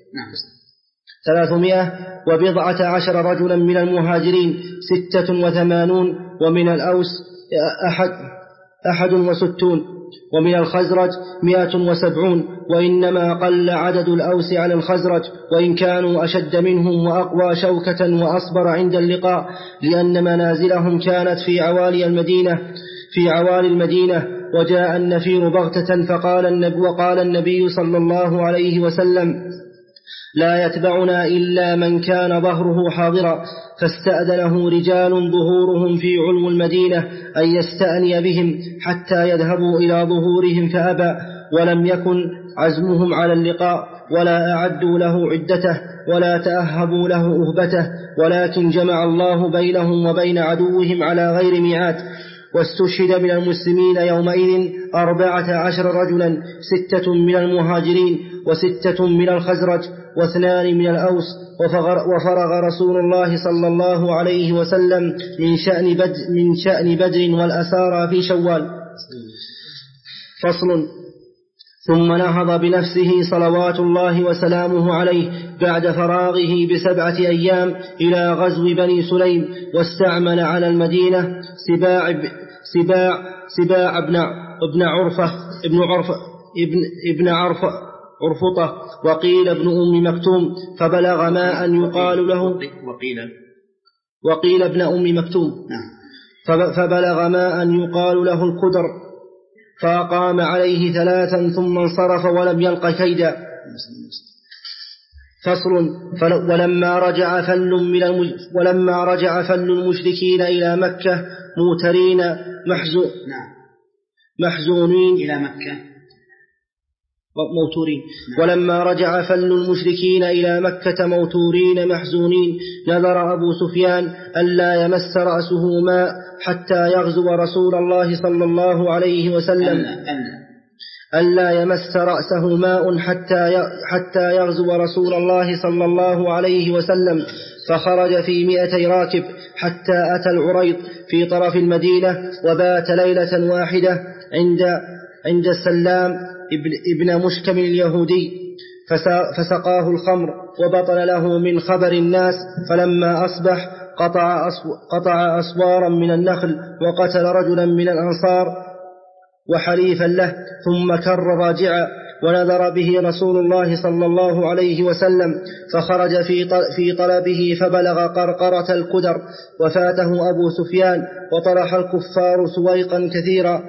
ثلاثمائة وبضعة عشر رجلا من المهاجرين ستة وثمانون، ومن الأوس أحد, أحد وستون، ومن الخزرج مئة وسبعون. وإنما قل عدد الأوس على الخزرج، وإن كانوا أشد منهم وأقوى شوكة وأصبر عند اللقاء، لأن منازلهم كانت في عوالي المدينة في عوالي المدينة. وجاء النفير بغتة فقال النبي وقال النبي صلى الله عليه وسلم: لا يتبعنا إلا من كان ظهره حاضرا. فاستأذنه رجال ظهورهم في علو المدينة أن يستأني بهم حتى يذهبوا إلى ظهورهم، فأبى. ولم يكن عزمهم على اللقاء، ولا أعدوا له عدته، ولا تأهبوا له أهبته، ولكن جمع الله بينهم وبين عدوهم على غير ميعاد. واستشهد من المسلمين يومئذ أربعة عشر رجلا، ستة من المهاجرين وستة من الخزرج واثنان من الأوس. وفرغ رسول الله صلى الله عليه وسلم من شأن بدر, من شأن بدر والأسارى في شوال. فصل. ثم نهض بنفسه صلوات الله وسلامه عليه بعد فراغه بسبعة أيام إلى غزو بني سليم، واستعمل على المدينة سباع سباع سباع ابن ابن عرفة ابن عرفة ابن ابن عرفة عرفطة، وقيل ابن أم مكتوم، فبلغ ما أن يقال له وقيل وقيل ابن أم مكتوم فبلغ ما أن يقال له القدر، فأقام عليه ثلاثا ثم انصرف ولم يلق كيدا. فصل. ولما رجع فل من المج... ولما رجع فل المشركين إلى مكة موترين محزو... محزونين إلى مكة موتورين ولما رجع فل المشركين إلى مكة موتورين محزونين، نذر أبو سفيان ألا يمس رأسه ماء حتى يغزو رسول الله صلى الله عليه وسلم ألا يمس رأسه ماء حتى حتى يغزو رسول الله صلى الله عليه وسلم، فخرج في مئتي راكب حتى أتى العريض في طرف المدينة، وبات ليلة واحدة عند عند السلام ابن, ابن مشكم اليهودي، فسقاه الخمر وبطل له من خبر الناس. فلما أصبح قطع, قطع أسوارا من النخل وقتل رجلا من الأنصار وحليفا له، ثم كر راجعا، ونذر به رسول الله صلى الله عليه وسلم، فخرج في طلبه فبلغ قرقرة القدر وفاته أبو سفيان، وطرح الكفار سويقا كثيرا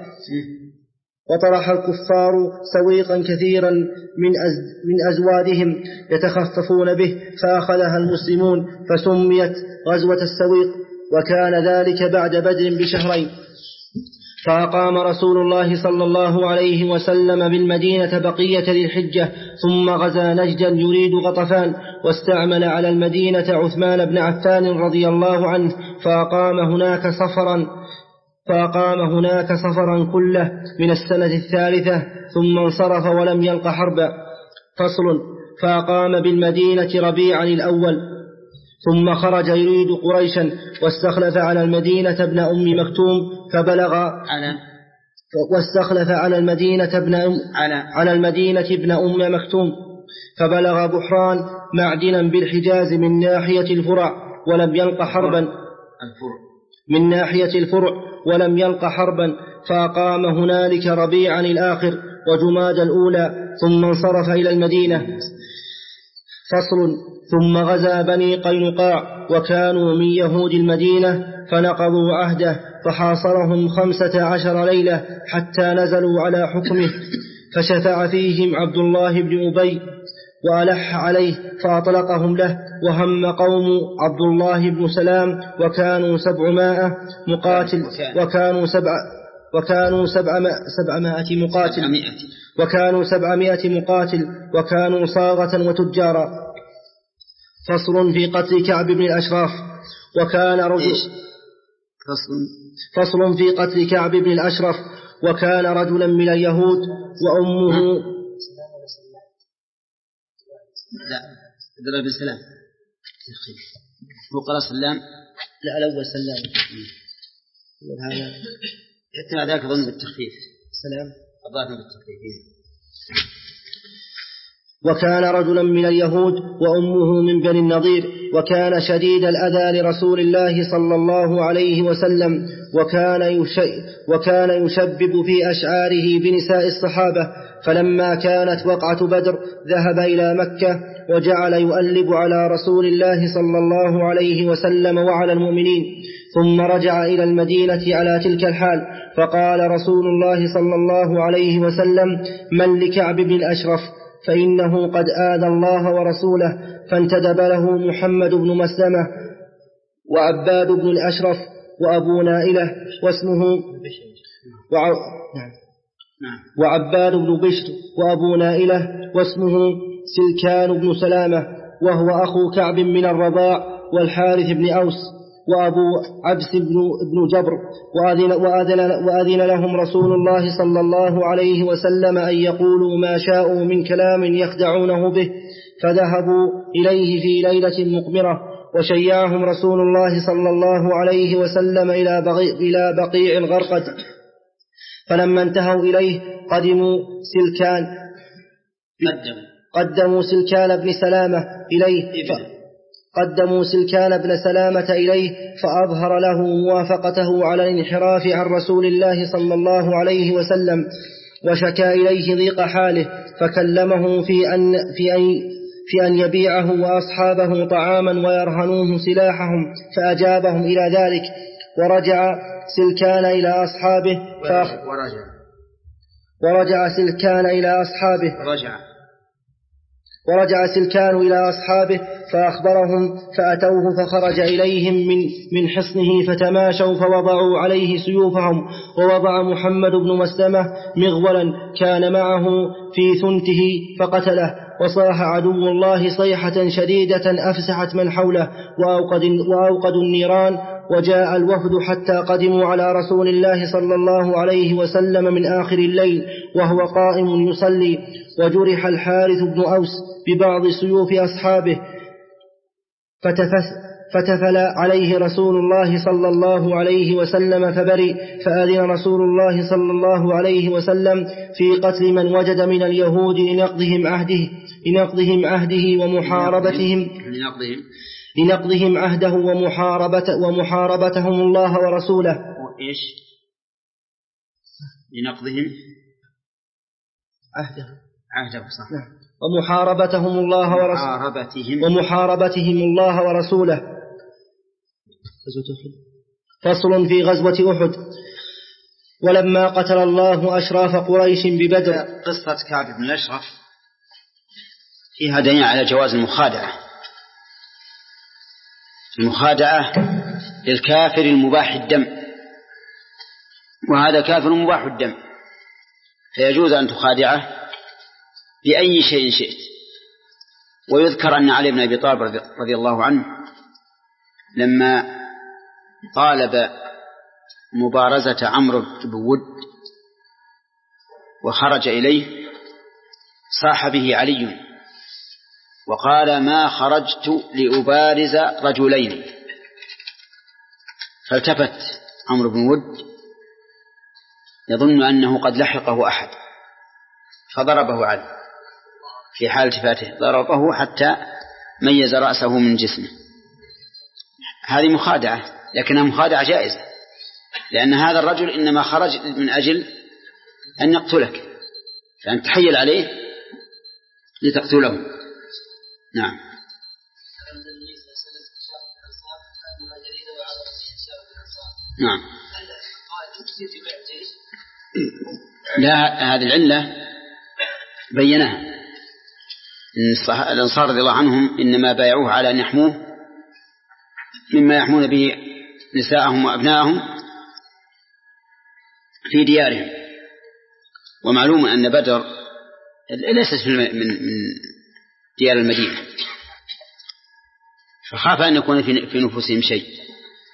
وطرح الكفار سويقا كثيرا من, أز من أزوادهم يتخففون به، فأخذها المسلمون فسميت غزوة السويق، وكان ذلك بعد بدر بشهرين. فأقام رسول الله صلى الله عليه وسلم بالمدينة بقية ذي الحجة، ثم غزا نجدا يريد غطفان، واستعمل على المدينة عثمان بن عفان رضي الله عنه، فأقام هناك صفرا فأقام هناك صفرا كله من السنة الثالثة، ثم انصرف ولم يلق حربا. فصل. فأقام بالمدينة ربيعا الأول، ثم خرج يريد قريشا، واستخلف على المدينة ابن أم مكتوم، فبلغ على واستخلف على المدينة ابن أم على, على المدينة ابن أم مكتوم فبلغ بحران معدنا بالحجاز من ناحية الفرع ولم يلق حربا الفرع من ناحية الفرع ولم يلق حربا، فأقام هنالك ربيعا الآخر وجماد الأولى، ثم انصرف إلى المدينة. فصل. ثم غزا بني قينقاع، وكانوا من يهود المدينة، فنقضوا عهده، فحاصرهم خمسة عشر ليلة حتى نزلوا على حكمه، فشفع فيهم عبد الله بن أبي وألح عليه فأطلقهم له، وهم قوم عبد الله بن سلام، وكانوا سبعمائة مقاتل وكانوا سبع وكانوا سبعمائة مقاتل وكانوا سبعمائة مقاتل وكانوا صاغة وتجارا. فصل. في قتل كعب بن الأشراف. وكان رجل فصل في قتل كعب بن الأشرف، وكان رجلا من اليهود، وأمه لا درى بالسلام هو قال سلام لا الأول سلام هذا حتى ذاك ظن بالتخفيف سلام أضاف بالتخفيف. وكان رجلا من اليهود، وأمه من بني النضير، وكان شديد الأذى لرسول الله صلى الله عليه وسلم، وكان وكان يشبب في أشعاره بنساء الصحابة. فلما كانت وقعة بدر ذهب إلى مكة، وجعل يؤلب على رسول الله صلى الله عليه وسلم وعلى المؤمنين، ثم رجع إلى المدينة على تلك الحال. فقال رسول الله صلى الله عليه وسلم: من لكعب بن الأشرف؟ فإنه قد آذى الله ورسوله. فانتدب له محمد بن مسلمة وعباد بن الأشرف وأبو نائلة واسمه وع... وعباد بن بشر وأبو نائلة واسمه سلكان بن سلامة، وهو أخو كعب من الرضاع والحارث بن أوس، وأبو عبس بن, بن جبر. وأذن, وأذن, وأذن لهم رسول الله صلى الله عليه وسلم أن يقولوا ما شاءوا من كلام يخدعونه به، فذهبوا إليه في ليلة مقمرة، وشيعهم رسول الله صلى الله عليه وسلم إلى, بغي إلى بقيع الغرقد. فلما انتهوا إليه قدموا سلكان قدموا قدموا سلكان بن سلامة إليه ف... قدموا سلكان بن سلامة إليه فأظهر له موافقته على الانحراف عن رسول الله صلى الله عليه وسلم، وشكى إليه ضيق حاله، فكلمه في أن, في أن, في أن يبيعه وأصحابه طعاما ويرهنوه سلاحهم، فأجابهم إلى ذلك. ورجع سلكان إلى أصحابه فأخ... ورجع ورجع سلكان إلى أصحابه ورجع ورجع سلكان إلى أصحابه فأخبرهم، فأتوه فخرج إليهم من, من حصنه فتماشوا فوضعوا عليه سيوفهم، ووضع محمد بن مسلمة مغولا كان معه في ثنته فقتله، وصاح عدو الله صيحة شديدة أفسحت من حوله وأوقدوا النيران. وجاء الوفد حتى قدموا على رسول الله صلى الله عليه وسلم من آخر الليل وهو قائم يصلي، وجرح الحارث بن أوس ببعض سيوف أصحابه فتفل عليه رسول الله صلى الله عليه وسلم فبرئ، فأذن رسول الله صلى الله عليه وسلم في قتل من وجد من اليهود لنقضهم عهده, لنقضهم عهده ومحاربتهم لنقضهم عهده ومحاربة ومحاربتهم الله ورسوله. إيش لنقضهم عهده عهده صح نعم. ومحاربتهم الله ورسوله ومحاربتهم الله ورسوله. فصل في غزوة أحد. ولما قتل الله أشراف قريش ببدر. قصة كعب بن الأشرف فيها دليل على جواز المخادعة. المخادعة للكافر المباح الدم، وهذا كافر مباح الدم، فيجوز أن تخادعه بأي شيء شئت. ويذكر أن علي بن أبي طالب رضي الله عنه لما طالب مبارزة عمرو بن ود وخرج إليه صاح به علي وقال: ما خرجت لأبارز رجلين. فالتفت عمرو بن ود يظن أنه قد لحقه أحد فضربه علي، في حال التفاته ضربه حتى ميز رأسه من جسمه. هذه مخادعة، لكنها مخادعة جائزة، لأن هذا الرجل إنما خرج من أجل أن يقتلك، فأن تحيل عليه لتقتله. نعم. نعم. لا، هذه العلة بيناها إن الأنصار رضي الله عنهم إنما بايعوه على أن يحموه مما يحمون به نساءهم وأبنائهم في ديارهم. ومعلوم أن بدر ليست من ديار المدينة، فخاف أن يكون في نفوسهم شيء.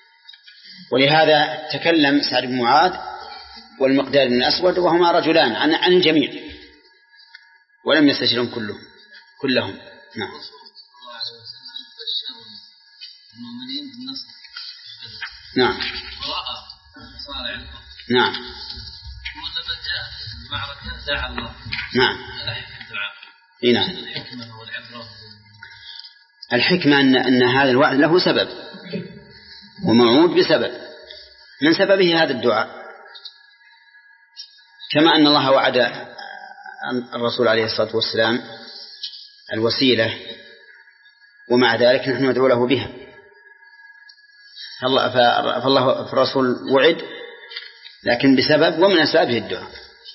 ولهذا تكلم سعد بن معاذ والمقداد بن الأسود وهما رجلان عن عن الجميع ولم يستشرهم كلهم كلهم. نعم. نعم. نعم. ولما جاء المعركة دعا الله. نعم. إيه نعم. الحكمة والعبرة. الحكمة أن أن هذا الوعد له سبب وموعود بسبب، من سببه هذا الدعاء، كما أن الله وعد الرسول عليه الصلاة والسلام الوسيلة ومع ذلك نحن ندعو له بها. فالله فالله فالرسول وعد لكن بسبب ومن أسبابه الدعاء.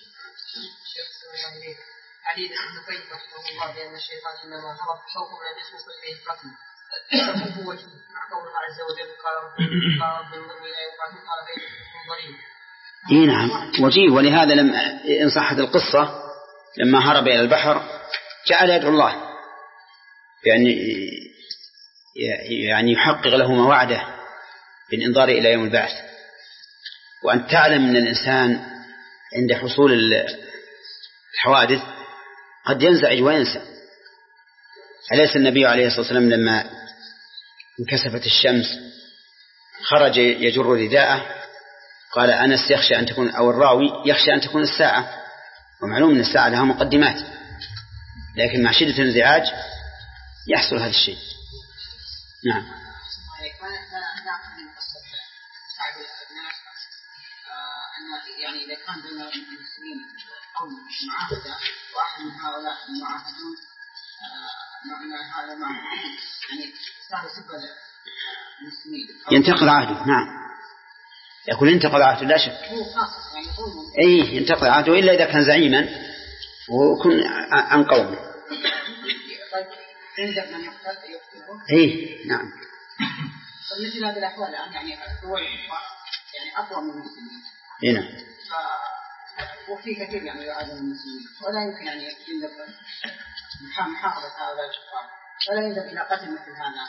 علي بن طيب رحمه الله بأن الشيطان إنما هرب خوفا من أن يسوق إليه القتل فهو وجه مع قول الله عز وجل قال رب المؤمنين يقاتل قال بينكم ضريب. إيه نعم وجيه. ولهذا لم إن صحت القصة لما هرب إلى البحر جعل يدعو الله يعني يعني يحقق له ما وعده بالإنظار إلى يوم البعث. وأن تعلم أن الإنسان عند حصول الحوادث قد ينزعج وينسى. أليس النبي عليه الصلاة والسلام لما انكسفت الشمس خرج يجر رداءه قال أنس يخشى أن تكون أو الراوي يخشى أن تكون الساعة، ومعلوم أن الساعة لها مقدمات لكن مع شدة الانزعاج يحصل هذا الشيء. نعم. يعني إذا كان بين المسلمين قوم معاهدة واحد من هؤلاء المعاهدون معنى هذا معنى يعني صار سبب المسلمين ينتقض عهده. نعم يقول ينتقض عهده لا شك. أي ينتقض عهده إلا إذا كان زعيما وكن عن قومه. أي نعم. مثل هذه الأحوال يعني الدول يعني أقوى من المسلمين. هنا وفي كثير يعني يعادون المسلمين ولا يمكن يعني يندب محافظة هؤلاء الكفار ولا يندب إلى قتل مثل هذا.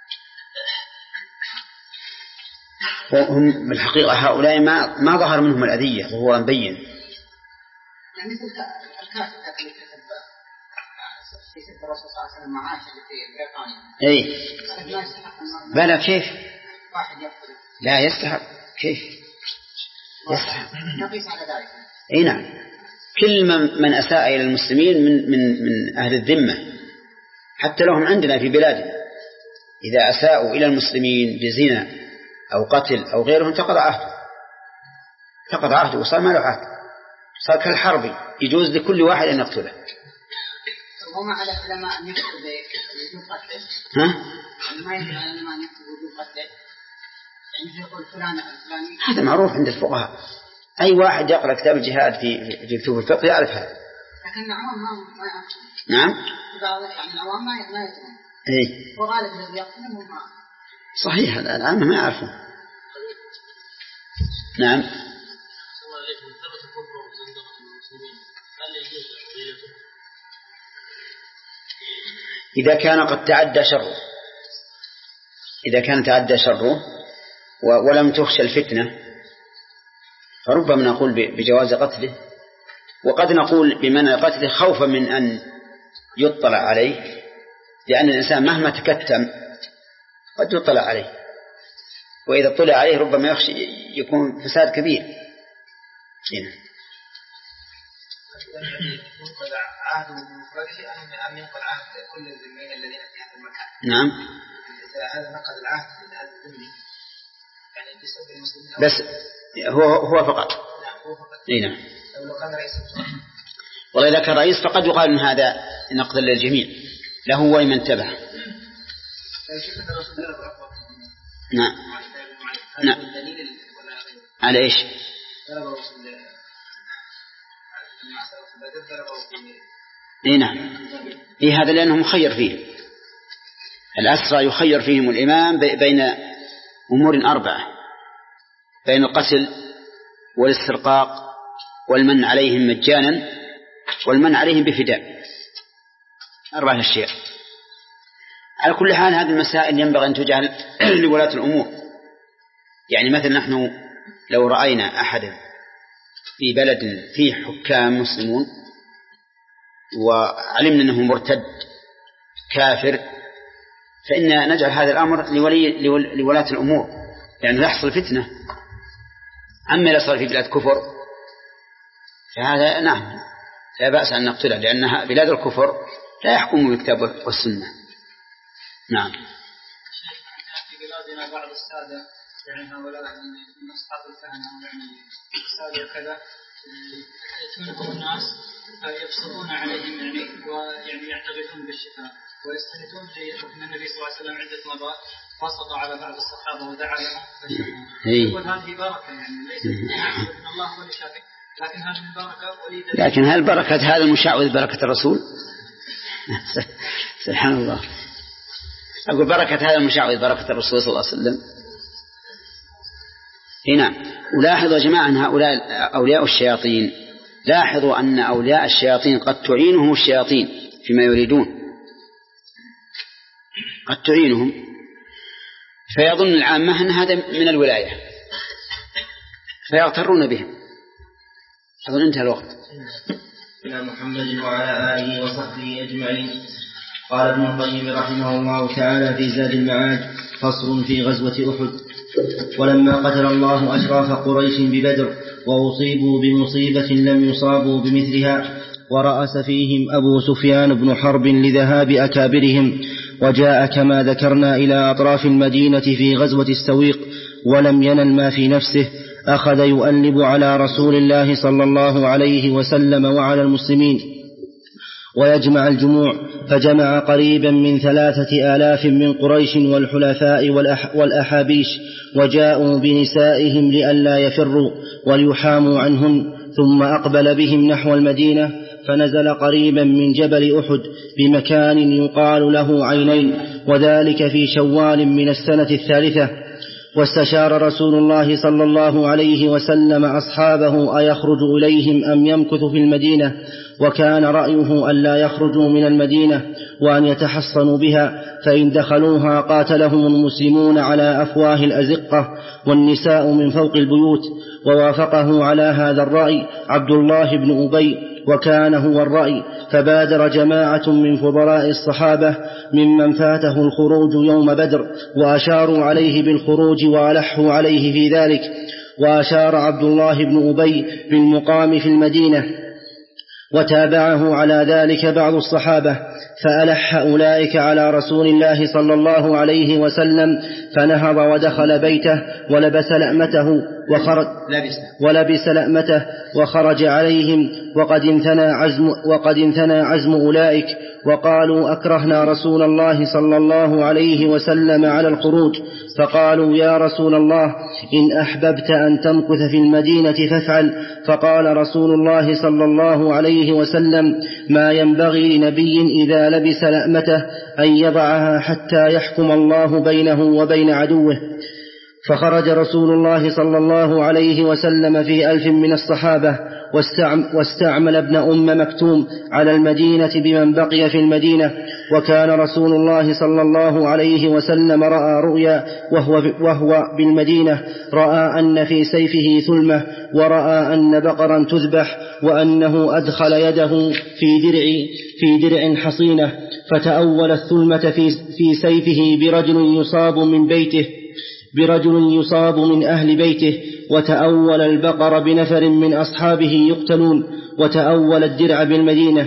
وهم بالحقيقة هؤلاء ما ما ظهر منهم الأذية ظهورا بين. يعني مثل الكاتب الذي كتب في سيرة الرسول صلى الله عليه وسلم معاش في بريطانيا. إيه. بلى كيف؟ واحد يقتل. لا يستحق كيف؟ يستحق. نقيس على ذلك. أي نعم. كل من من أساء إلى المسلمين من من من أهل الذمة حتى لهم عندنا في بلادنا إذا أساءوا إلى المسلمين بزنا أو قتل أو غيرهم انتقض عهده. انتقض عهده وصار ما له عهد. صار كالحرب يجوز لكل واحد أن يقتله. وما على العلماء أن يكتب وجوب قتله. ها؟ ما يجب على العلماء أن يكتب وجوب قتله. يعني يقول فلان الفلاني. هذا معروف عند الفقهاء. أي واحد يقرأ كتاب الجهاد في في كتب الفقه يعرف هذا. لكن العوام ما ما يعرفون. نعم. يعني العوام ما ما يعرفون. إيه. وغالب الذي يقتلهم ما. صحيح العامة ما يعرفون. نعم. إذا كان قد تعدى شره إذا كان تعدى شره ولم تخشى الفتنة فربما نقول بجواز قتله وقد نقول بمنع قتله خوفا من أن يطلع عليه لأن الإنسان مهما تكتم قد يطلع عليه وإذا طلع عليه ربما يخشى يكون فساد كبير. هنا ينقل عهد مفرده أم ينقل عهد كل الذمين الذين في هذا المكان. نعم. هذا نقل العهد لهذا الذمي يعني بسبب المسلمين. بس هو هو فقط. نعم هو فقط. إيه نعم. لو كان رئيس. والله إذا كان رئيس فقد يقال إن هذا نقد للجميع له ولمن انتبه. نعم. نعم. على إيش؟ إيه نعم. إيه هذا لأنه مخير فيه. الأسرى يخير فيهم الإمام بين أمور أربعة بين القتل والاسترقاق والمن عليهم مجانا والمن عليهم بفداء أربعة أشياء. على كل حال هذه المسائل ينبغي أن تجعل لولاة الأمور. يعني مثلا نحن لو رأينا أحدا في بلد فيه حكام مسلمون وعلمنا أنه مرتد كافر فإن نجعل هذا الأمر لولي لولاة الأمور لأنه يحصل فتنة. أما إذا صار في بلاد كفر فهذا نعم لا بأس أن نقتله لأنها بلاد الكفر لا يحكم بالكتاب والسنة. نعم. في بلادنا بعض السادة يعني هؤلاء من أصحاب الكهنة يعني السادة وكذا يتونكم الناس فيبصرون عليهم يعني ويعني يعتقدون بالشفاء ويستندون لحكم النبي صلى الله عليه وسلم عدة مرات بسط على بعض الصحابة ودعا لهم فشفوا. وهذه بركة يعني ليست من الله ولا شافي لكن هذه البركة وليد. لكن هل بركة هذا المشعوذ بركة الرسول؟ سبحان الله. أقول بركة هذا المشعوذ بركة الرسول صلى الله عليه وسلم. هنا ولاحظوا يا جماعة أن هؤلاء أولياء الشياطين لاحظوا أن أولياء الشياطين قد تعينهم الشياطين فيما يريدون قد تعينهم فيظن العامة أن هذا من الولاية فيغترون بهم. أظن انتهى الوقت. إلى محمد وعلى آله وصحبه أجمعين. قال ابن القيم رحمه الله تعالى في زاد المعاد فصل في غزوة أحد. ولما قتل الله أشراف قريش ببدر وأصيبوا بمصيبة لم يصابوا بمثلها ورأس فيهم أبو سفيان بن حرب لذهاب أكابرهم، وجاء كما ذكرنا إلى أطراف المدينة في غزوة السويق ولم ينل ما في نفسه، أخذ يؤلب على رسول الله صلى الله عليه وسلم وعلى المسلمين ويجمع الجموع، فجمع قريبا من ثلاثة آلاف من قريش والحلفاء والأحابيش، وجاءوا بنسائهم لئلا يفروا وليحاموا عنهن، ثم أقبل بهم نحو المدينة، فنزل قريبا من جبل أحد بمكان يقال له عينين، وذلك في شوال من السنة الثالثة. واستشار رسول الله صلى الله عليه وسلم أصحابه أيخرج إليهم أم يمكث في المدينة، وكان رأيه أن لا يخرجوا من المدينة وأن يتحصنوا بها، فإن دخلوها قاتلهم المسلمون على أفواه الأزقة والنساء من فوق البيوت. ووافقه على هذا الرأي عبد الله بن أبي، وكان هو الرأي، فبادر جماعة من فضلاء الصحابة ممن فاته الخروج يوم بدر، وأشاروا عليه بالخروج وألحوا عليه في ذلك، وأشار عبد الله بن أبي بالمقام في المدينة، وتابعه على ذلك بعض الصحابة، فألح أولئك على رسول الله صلى الله عليه وسلم، فنهض ودخل بيته ولبس لأمته وخرج, ولبس لأمته وخرج عليهم، وقد انثنى عزم, وقد انثنى عزم أولئك، وقالوا أكرهنا رسول الله صلى الله عليه وسلم على الخروج، فقالوا يا رسول الله إن أحببت أن تمكث في المدينة فافعل. فقال رسول الله صلى الله عليه وسلم ما ينبغي لنبي إذا لبس لأمته أن يضعها حتى يحكم الله بينه وبين عدوه. فخرج رسول الله صلى الله عليه وسلم في ألف من الصحابة، واستعمل ابن أم مكتوم على المدينة بمن بقي في المدينة. وكان رسول الله صلى الله عليه وسلم رأى رؤيا وهو, وهو بالمدينة، رأى أن في سيفه ثلمة، ورأى أن بقرا تذبح، وأنه أدخل يده في درع, في درع حصينة، فتأول الثلمة في, في سيفه برجل يصاب من بيته برجل يصاب من أهل بيته، وتأول البقر بنفر من أصحابه يقتلون، وتأول الدرع بالمدينة.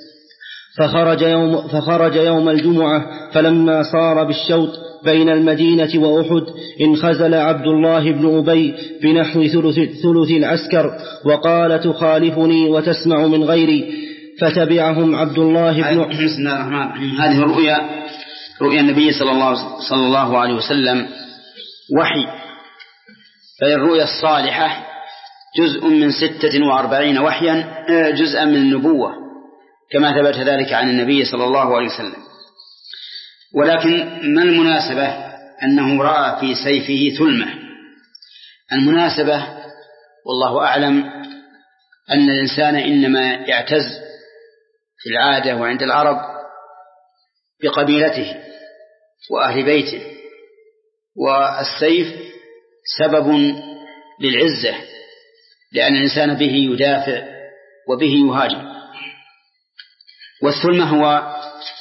فخرج يوم, فخرج يوم الجمعة، فلما صار بالشوط بين المدينة وأحد انخزل عبد الله بن أبي بنحو ثلث, ثلث العسكر، وقال تخالفني وتسمع من غيري، فتبعهم عبد الله بن بسم الله الرحمن الرحيم. هذه الرؤيا رؤيا النبي صلى الله, صلى الله عليه وسلم وحي، فالرؤيا الصالحة جزء من ستة وأربعين وحيا، جزءا من النبوة كما ثبت ذلك عن النبي صلى الله عليه وسلم. ولكن ما المناسبة أنه رأى في سيفه ثلمة؟ المناسبة والله أعلم أن الإنسان إنما يعتز في العادة وعند العرب بقبيلته وأهل بيته، والسيف سبب للعزة، لأن الإنسان به يدافع وبه يهاجم. والثلمة هو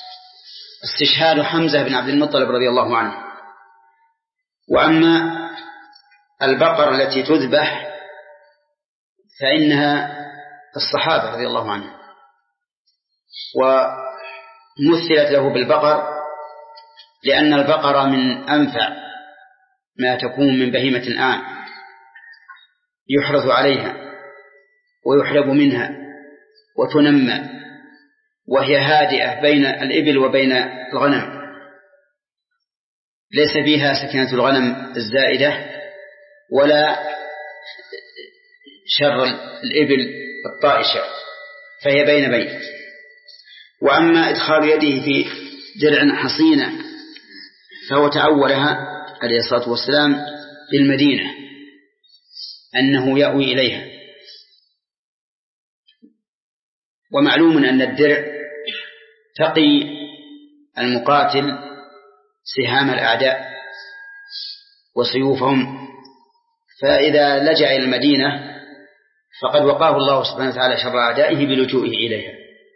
استشهاد حمزة بن عبد المطلب رضي الله عنه. وأما البقر التي تذبح فإنها الصحابة رضي الله عنهم، ومثلت له بالبقر لأن البقر من أنفع ما تكون من بهيمة الآن، يحرث عليها ويحلب منها وتنمى، وهي هادئة بين الإبل وبين الغنم، ليس فيها سكنة الغنم الزائدة ولا شر الإبل الطائشة، فهي بين بين. وأما إدخال يده في درع حصينة فهو تأولها عليه الصلاة والسلام بالمدينة أنه يأوي إليها. ومعلوم أن الدرع تقي المقاتل سهام الأعداء وسيوفهم، فإذا لجأ إلى المدينة فقد وقاه الله سبحانه وتعالى شر أعدائه بلجوئه إليها.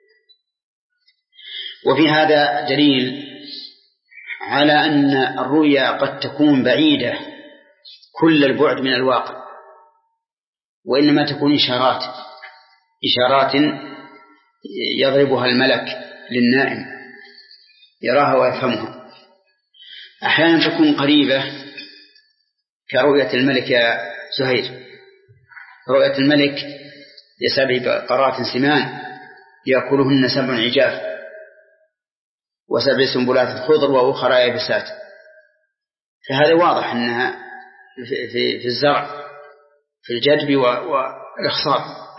وفي هذا دليل على أن الرؤيا قد تكون بعيدة كل البعد من الواقع، وإنما تكون إشارات إشارات يضربها الملك للنائم يراها ويفهمها. أحيانا تكون قريبة كرؤية الملك يا زهير، رؤية الملك لسبع بقرات سمان يأكلهن سبع عجاف وسبع سنبلات خضر وأخرى يابسات، فهذا واضح أنها في, في الزرع في الجدب والإخصاب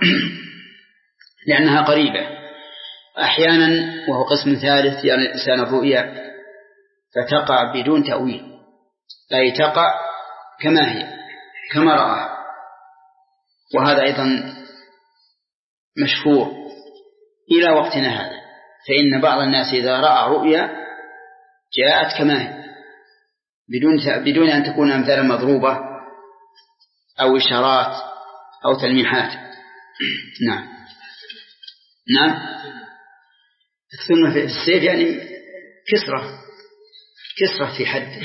لأنها قريبة. أحيانا وهو قسم ثالث يعني الإنسان الرؤيا فتقع بدون تأويل، أي تقع كما هي كما رأى، وهذا أيضا مشهور إلى وقتنا هذا، فإن بعض الناس إذا رأى رؤيا جاءت كما هي بدون بدون أن تكون أمثالا مضروبة أو إشارات أو تلميحات. نعم نعم ثم في السيف يعني كسرة كسرة في حد،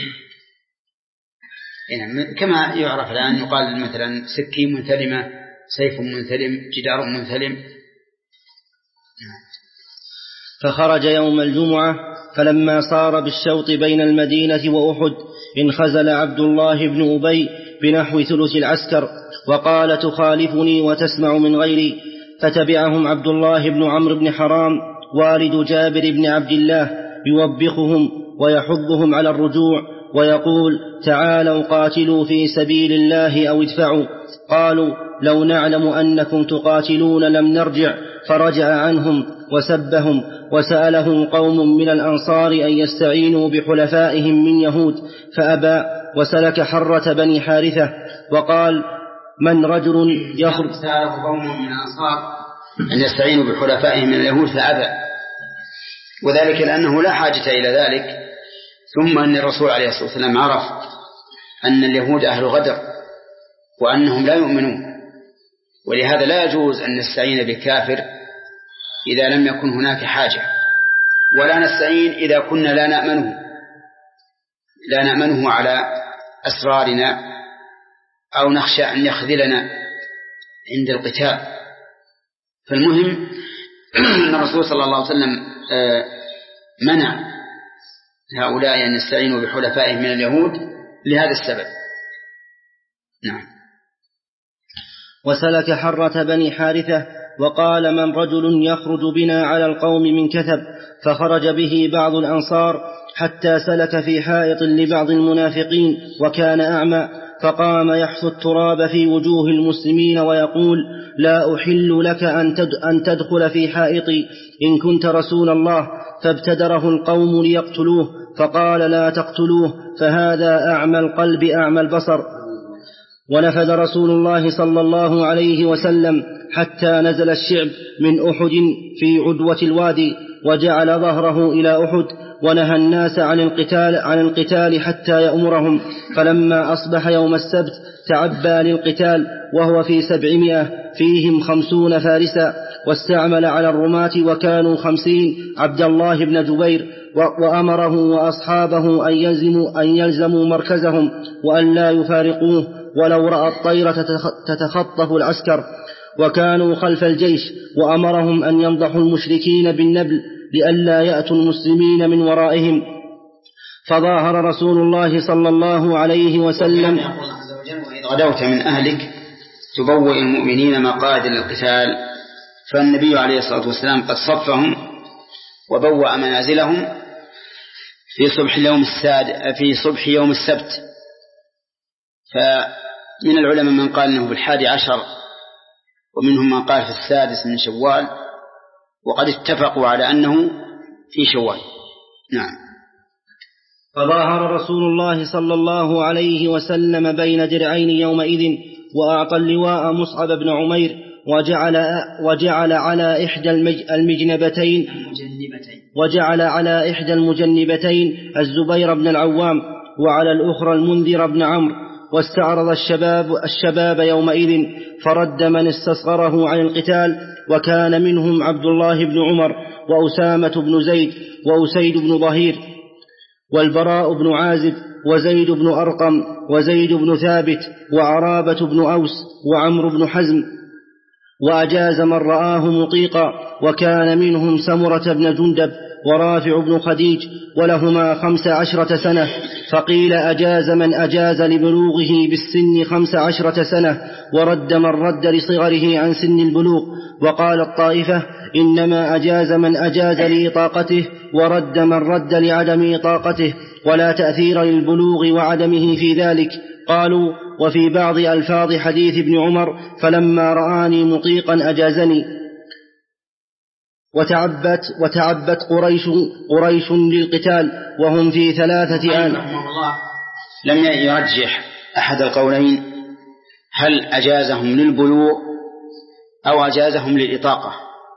يعني كما يعرف الآن يقال مثلا سكين منثلمة، سيف منثلم، جدار منثلم. فخرج يوم الجمعة فلما صار بالشوط بين المدينة وأحد انخزل عبد الله بن أبي بنحو ثلث العسكر وقال تخالفني وتسمع من غيري، فتبعهم عبد الله بن عمرو بن حرام والد جابر بن عبد الله يوبخهم ويحضهم على الرجوع ويقول تعالوا قاتلوا في سبيل الله أو ادفعوا. قالوا لو نعلم أنكم تقاتلون لم نرجع، فرجع عنهم وسبهم، وسأله قوم من الأنصار أن يستعينوا بحلفائهم من يهود فأبى، وسلك حرة بني حارثة وقال من رجل يخرج سأله قوم من الأنصار أن يستعينوا بحلفائهم من اليهود فأبى، وذلك لأنه لا حاجة إلى ذلك، ثم أن الرسول عليه الصلاة والسلام عرف أن اليهود أهل غدر وأنهم لا يؤمنون، ولهذا لا يجوز أن نستعين بكافر إذا لم يكن هناك حاجة، ولا نستعين إذا كنا لا نأمنه لا نأمنه على أسرارنا أو نخشى أن يخذلنا عند القتال. فالمهم أن الرسول صلى الله عليه وسلم منع هؤلاء أن يستعينوا بحلفائهم من اليهود لهذا السبب. نعم. وسلك حرة بني حارثة وقال من رجل يخرج بنا على القوم من كثب، فخرج به بعض الأنصار حتى سلك في حائط لبعض المنافقين وكان أعمى، فقام يحث التراب في وجوه المسلمين ويقول لا أحل لك أن تدخل في حائطي إن كنت رسول الله، فابتدره القوم ليقتلوه فقال لا تقتلوه فهذا أعمى القلب أعمى البصر. ونفذ رسول الله صلى الله عليه وسلم حتى نزل الشعب من أحد في عدوة الوادي وجعل ظهره إلى أحد، ونهى الناس عن القتال, عن القتال حتى يأمرهم. فلما أصبح يوم السبت تعبى للقتال وهو في سبعمائة فيهم خمسون فارسا، واستعمل على الرماة وكانوا خمسين عبد الله بن جبير، وأمره وأصحابه أن يلزموا, أن يلزموا مركزهم وأن لا يفارقوه ولو رأى الطير تتخطف العسكر، وكانوا خلف الجيش، وأمرهم أن ينضحوا المشركين بالنبل لئلا يأتوا المسلمين من ورائهم. فظاهر رسول الله صلى الله عليه وسلم وإذ غدوت من أهلك تبوئ المؤمنين مقاعد للقتال، فالنبي عليه الصلاة والسلام قد صفهم وبوأ منازلهم في صبح اليوم الساد في صبح يوم السبت. فمن العلماء من قال أنه بالحادي عشر، ومنهم من قال في السادس من شوال، وقد اتفقوا على أنه في شوال. نعم. فظاهر رسول الله صلى الله عليه وسلم بين درعين يومئذ، وأعطى اللواء مصعب بن عمير، وجعل, وجعل على إحدى المجنبتين وجعل على إحدى المجنبتين الزبير بن العوام، وعلى الأخرى المنذر بن عمرو. واستعرض الشباب, الشباب يومئذ فرد من استصغره عن القتال، وكان منهم عبد الله بن عمر وأسامة بن زيد وأسيد بن ظهير والبراء بن عازب وزيد بن أرقم وزيد بن ثابت وعرابة بن أوس وعمر بن حزم. وأجاز من رآه مطيقا، وكان منهم سمرة بن جندب ورافع بن خديج، ولهما خمس عشرة سنة. فقيل أجاز من أجاز لبلوغه بالسن خمس عشرة سنة، ورد من رد لصغره عن سن البلوغ. وقال الطائفة إنما أجاز من أجاز لإطاقته، ورد من رد لعدم إطاقته، ولا تأثير للبلوغ وعدمه في ذلك. قالوا وفي بعض ألفاظ حديث ابن عمر فلما رآني مطيقا أجازني. وتعبت, وتعبت قريش, قريش للقتال وهم في ثلاثة آن. لم يرجح أحد القولين هل أجازهم للبلوغ أو أجازهم للإطاقة.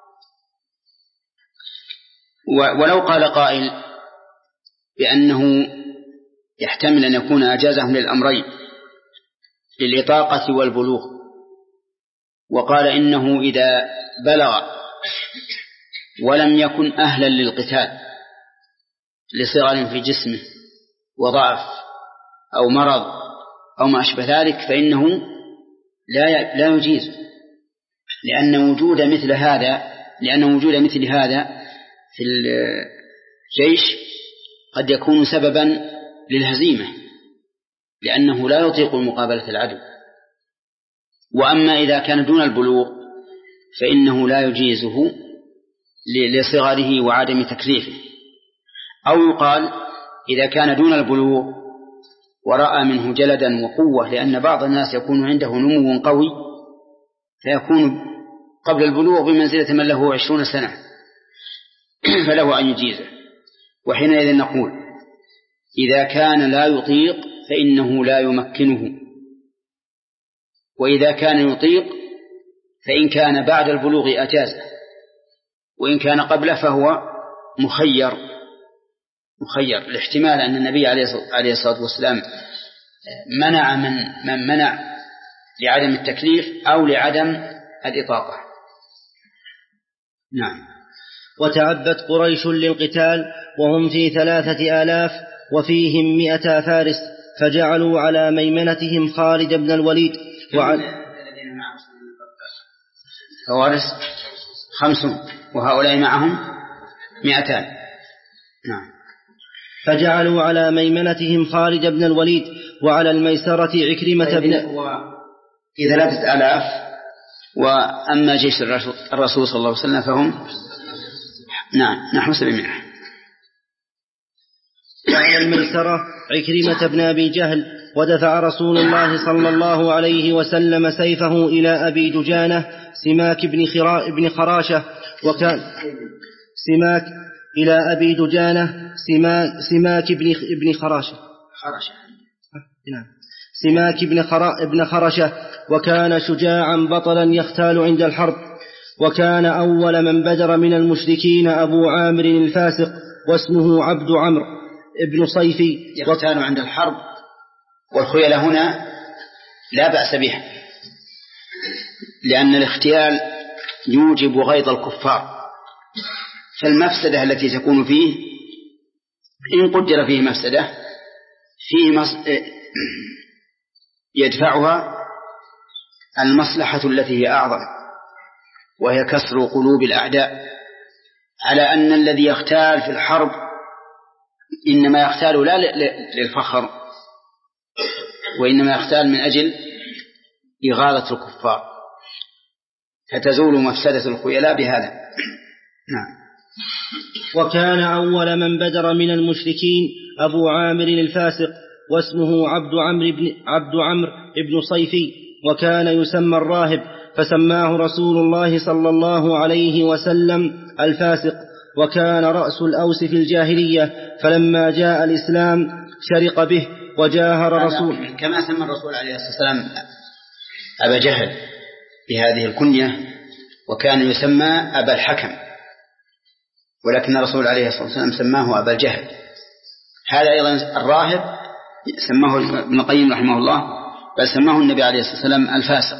ولو قال قائل بأنه يحتمل أن يكون أجازهم للأمرين، للإطاقة والبلوغ، وقال إنه إذا بلغ ولم يكن أهلا للقتال لصغر في جسمه وضعف أو مرض أو ما أشبه ذلك فإنه لا لا يجيز، لأن وجود مثل هذا لأن وجود مثل هذا في الجيش قد يكون سببا للهزيمة، لأنه لا يطيق مقابلة العدو. وأما إذا كان دون البلوغ فإنه لا يجيزه لصغره وعدم تكليفه. أو يقال إذا كان دون البلوغ ورأى منه جلدا وقوة، لأن بعض الناس يكون عنده نمو قوي فيكون قبل البلوغ بمنزلة من له عشرون سنة فله أن يجيزه. وحينئذ نقول إذا كان لا يطيق فإنه لا يمكنه، وإذا كان يطيق فإن كان بعد البلوغ أجازه، وإن كان قبله فهو مخير مخير الاحتمال أن النبي عليه الصلاة والسلام منع من, من منع لعدم التكليف أو لعدم الإطاقة. نعم. وتعبت قريش للقتال وهم في ثلاثة آلاف وفيهم مئة فارس، فجعلوا على ميمنتهم خالد بن الوليد وعلى فوارس خمسون وهؤلاء معهم مئتان. نعم. فجعلوا على ميمنتهم خالد بن الوليد وعلى الميسرة عكرمة بن في ثلاثة آلاف. وأما جيش الرسول صلى الله عليه وسلم فهم نعم نحو سبعمائة. وعلى الميسرة عكرمة بن أبي جهل. ودفع رسول الله صلى الله عليه وسلم سيفه إلى أبي دجانة سماك بن, بن خراشة، وكان سماك إلى أبي دجانة سماك, سماك بن, بن خراشة خراشة نعم سماك بن, خرا بن خرشة، وكان شجاعا بطلا يختال عند الحرب. وكان أول من بدر من المشركين أبو عامر الفاسق، واسمه عبد عمرو ابن صيفي. يختال عند الحرب، والخيل هنا لا بأس بها، لأن الاختيال يوجب غيظ الكفار، فالمفسدة التي تكون فيه إن قدر فيه مفسدة فيه مص... يدفعها المصلحة التي هي أعظم، وهي كسر قلوب الأعداء، على أن الذي يختال في الحرب إنما يختال لا للفخر، وإنما يختال من أجل إغاظة الكفار، فتزول مفسدة الخيلاء بهذا. نعم. وكان أول من بدر من المشركين أبو عامر الفاسق، واسمه عبد عمرو بن عبد عمرو بن صيفي، وكان يسمى الراهب، فسماه رسول الله صلى الله عليه وسلم الفاسق. وكان رأس الأوس في الجاهلية، فلما جاء الإسلام شرق به وجاهر رسول كما سمى الرسول عليه الصلاة والسلام أبا جهل بهذه الكنية، وكان يسمى أبا الحكم، ولكن الرسول عليه الصلاة والسلام سماه أبا الجهل. هذا أيضا الراهب سماه ابن القيم رحمه الله، بل سماه النبي عليه الصلاة والسلام الفاسق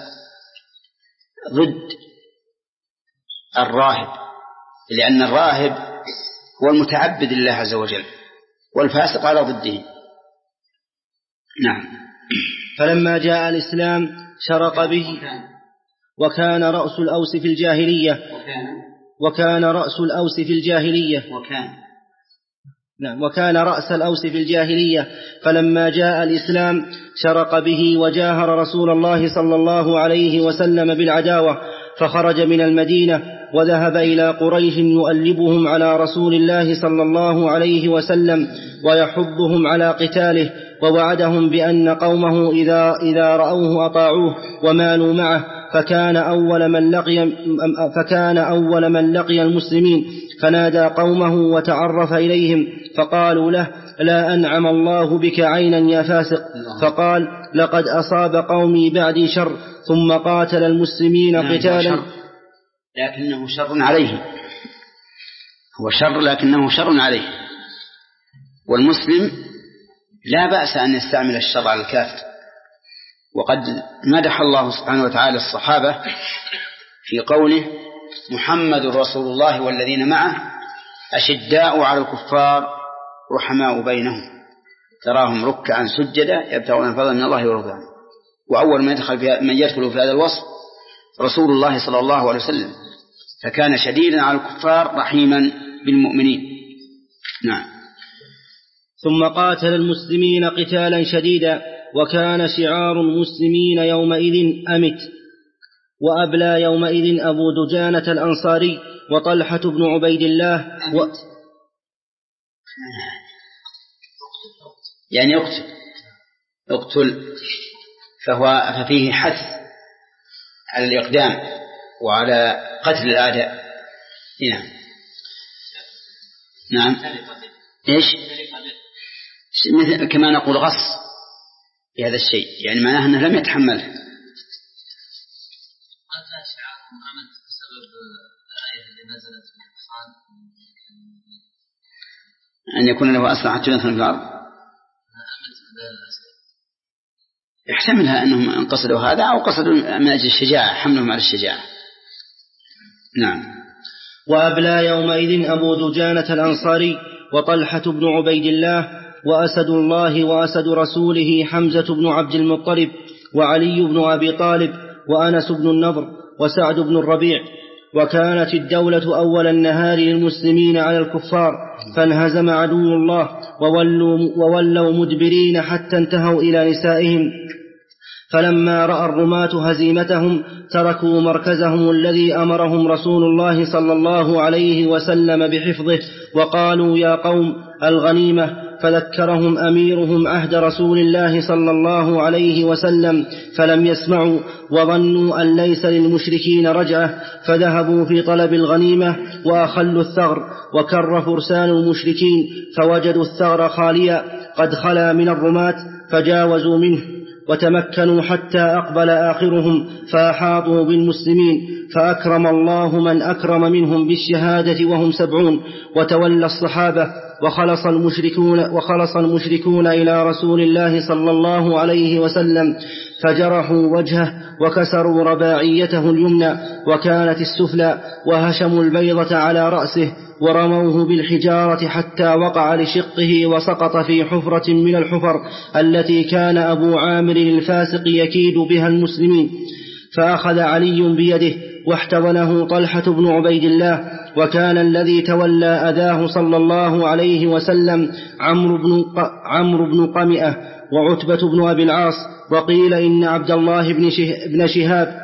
ضد الراهب، لأن الراهب هو المتعبد لله عز وجل، والفاسق على ضده. نعم. فلما جاء الإسلام شرق به. وكان رأس الأوس في الجاهلية وكان وكان رأس الأوس في الجاهلية وكان نعم وكان رأس الأوس في الجاهلية، فلما جاء الإسلام شرق به وجاهر رسول الله صلى الله عليه وسلم بالعداوة، فخرج من المدينة وذهب إلى قريش يؤلبهم على رسول الله صلى الله عليه وسلم ويحضهم على قتاله، ووعدهم بأن قومه إذا, إذا رأوه أطاعوه ومالوا معه، فكان أول من لقي فكان أول من لقي المسلمين، فنادى قومه وتعرف إليهم، فقالوا له: لا أنعم الله بك عينا يا فاسق. فقال: لقد أصاب قومي بعدي شر، ثم قاتل المسلمين قتالا. لكنه شر عليه، هو شر لكنه شر عليه، والمسلم لا بأس أن يستعمل الشر على الكافر. وقد مدح الله سبحانه وتعالى الصحابة في قوله: محمد رسول الله والذين معه أشداء على الكفار رحماء بينهم تراهم ركعا سجدا يبتغون فضلا من الله ورضوانه. وأول من يدخل في من يدخل في هذا الوصف رسول الله صلى الله عليه وسلم، فكان شديدا على الكفار رحيما بالمؤمنين. نعم. ثم قاتل المسلمين قتالا شديدا، وكان شعار المسلمين يومئذ أمت، وأبلى يومئذ أبو دجانة الأنصاري وطلحة بن عبيد الله و... يعني يقتل يقتل فهو ففيه حث على الإقدام وعلى قتل الأعداء. نعم. نعم. إيش مثل كما نقول غص في هذا الشيء، يعني معناه أنه لم يتحمله. أن يكون له أسرع حتى يدخل في الأرض، يحتملها أنهم قصدوا هذا أو قصدوا من أجل الشجاعة، حملهم على الشجاعة. نعم. وأبلى يومئذ أبو دجانة الأنصاري وطلحة بن عبيد الله وأسد الله وأسد رسوله حمزة بن عبد المطلب وعلي بن أبي طالب وأنس بن النضر وسعد بن الربيع. وكانت الدولة أول النهار للمسلمين على الكفار، فانهزم عدو الله وولوا, وولوا مدبرين حتى انتهوا إلى نسائهم. فلما رأى الرماة هزيمتهم تركوا مركزهم الذي أمرهم رسول الله صلى الله عليه وسلم بحفظه، وقالوا: يا قوم الغنيمة. فذكرهم أميرهم عهد رسول الله صلى الله عليه وسلم، فلم يسمعوا وظنوا أن ليس للمشركين رجعة، فذهبوا في طلب الغنيمة وأخلوا الثغر، وكر فرسان المشركين فوجدوا الثغر خاليا قد خلا من الرماة، فجاوزوا منه وتمكنوا حتى أقبل آخرهم فأحاطوا بالمسلمين، فأكرم الله من أكرم منهم بالشهادة وهم سبعون. وتولى الصحابة وخلص المشركون, وخلص المشركون إلى رسول الله صلى الله عليه وسلم، فجرحوا وجهه وكسروا رباعيته اليمنى وكانت السفلى، وهشموا البيضة على رأسه ورموه بالحجارة حتى وقع لشقه وسقط في حفرة من الحفر التي كان أبو عامر الفاسق يكيد بها المسلمين. فأخذ علي بيده واحتضنه طلحة بن عبيد الله. وكان الذي تولى أذاه صلى الله عليه وسلم عمرو بن, عمرو بن قمئة وعتبة بن أبي العاص، وقيل إن عبد الله بن شهاب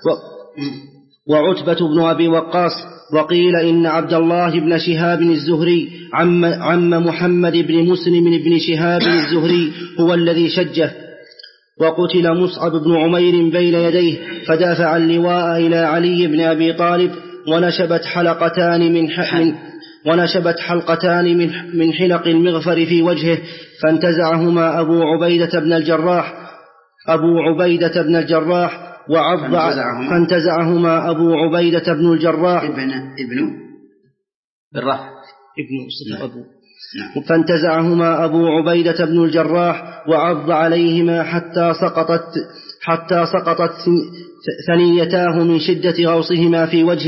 وعتبة بن أبي وقاص، وقيل إن عبد الله بن شهاب الزهري عم, عم محمد بن مسلم بن شهاب الزهري هو الذي شجه. وقتل مصعب بن عمير بين يديه، فدافع اللواء إلى علي بن أبي طالب، ونشبت حلقتان من من ونشبت حلقتان من من حلق المغفر في وجهه، فانتزعهما أبو عبيدة بن الجراح أبو عبيدة بن الجراح وعض فانتزعهما أبو عبيدة بن الجراح ابن ابن بالرفع ابن أبو فانتزعهما أبو عبيدة بن الجراح وعض عليهما حتى سقطت حتى سقطت ثنيتاه من شدة غوصهما في وجهه.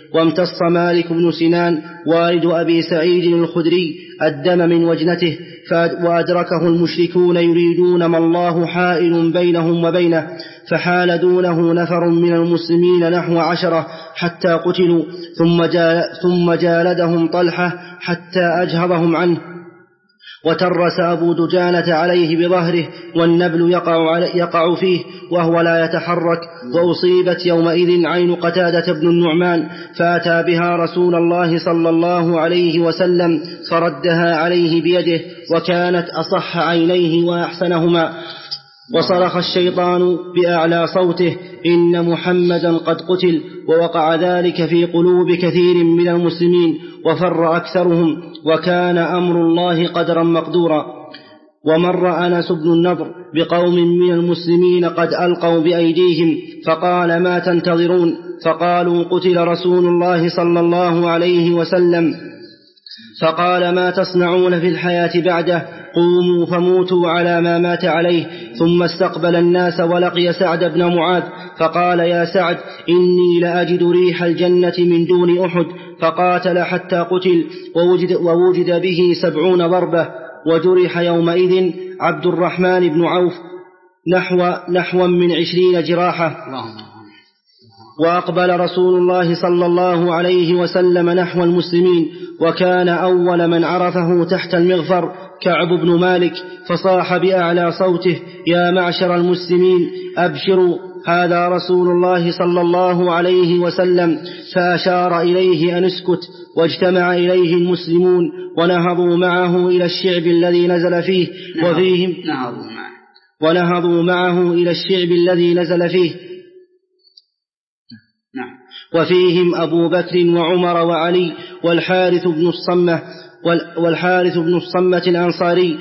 وامتص مالك بن سنان والد أبي سعيد الخدري الدم من وجنته، وأدركه المشركون يريدون ما الله حائل بينهم وبينه، فحال دونه نفر من المسلمين نحو عشرة حتى قتلوا، ثم, جال ثم جالدهم طلحة حتى أجهضهم عنه، وترس أبو دجانة عليه بظهره والنبل يقع, يقع فيه وهو لا يتحرك، وأصيبت يومئذ عين قتادة بن النعمان، فأتى بها رسول الله صلى الله عليه وسلم فردها عليه بيده، وكانت أصح عينيه وأحسنهما. وصرخ الشيطان بأعلى صوته: إن محمدا قد قتل، ووقع ذلك في قلوب كثير من المسلمين وفر أكثرهم، وكان أمر الله قدرا مقدورا. ومر أنس بن النضر بقوم من المسلمين قد ألقوا بأيديهم، فقال: ما تنتظرون؟ فقالوا: قتل رسول الله صلى الله عليه وسلم. فقال: ما تصنعون في الحياة بعده؟ قوموا فموتوا على ما مات عليه. ثم استقبل الناس ولقي سعد بن معاذ، فقال: يا سعد، إني لأجد ريح الجنة من دون أحد. فقاتل حتى قتل، ووجد, ووجد به سبعون ضربة، وجرح يومئذ عبد الرحمن بن عوف نحو, نحو من عشرين جراحة. وأقبل رسول الله صلى الله عليه وسلم نحو المسلمين، وكان أول من عرفه تحت المغفر كعب بن مالك، فصاح بأعلى صوته: يا معشر المسلمين، أبشروا، هذا رسول الله صلى الله عليه وسلم. فأشار إليه أن اسكت، واجتمع إليه المسلمون ونهضوا معه إلى الشعب الذي نزل فيه وفيهم ونهضوا معه إلى الشعب الذي نزل فيه وفيهم أبو بكر وعمر وعلي والحارث بن الصمة والحارث بن الصمة الأنصاري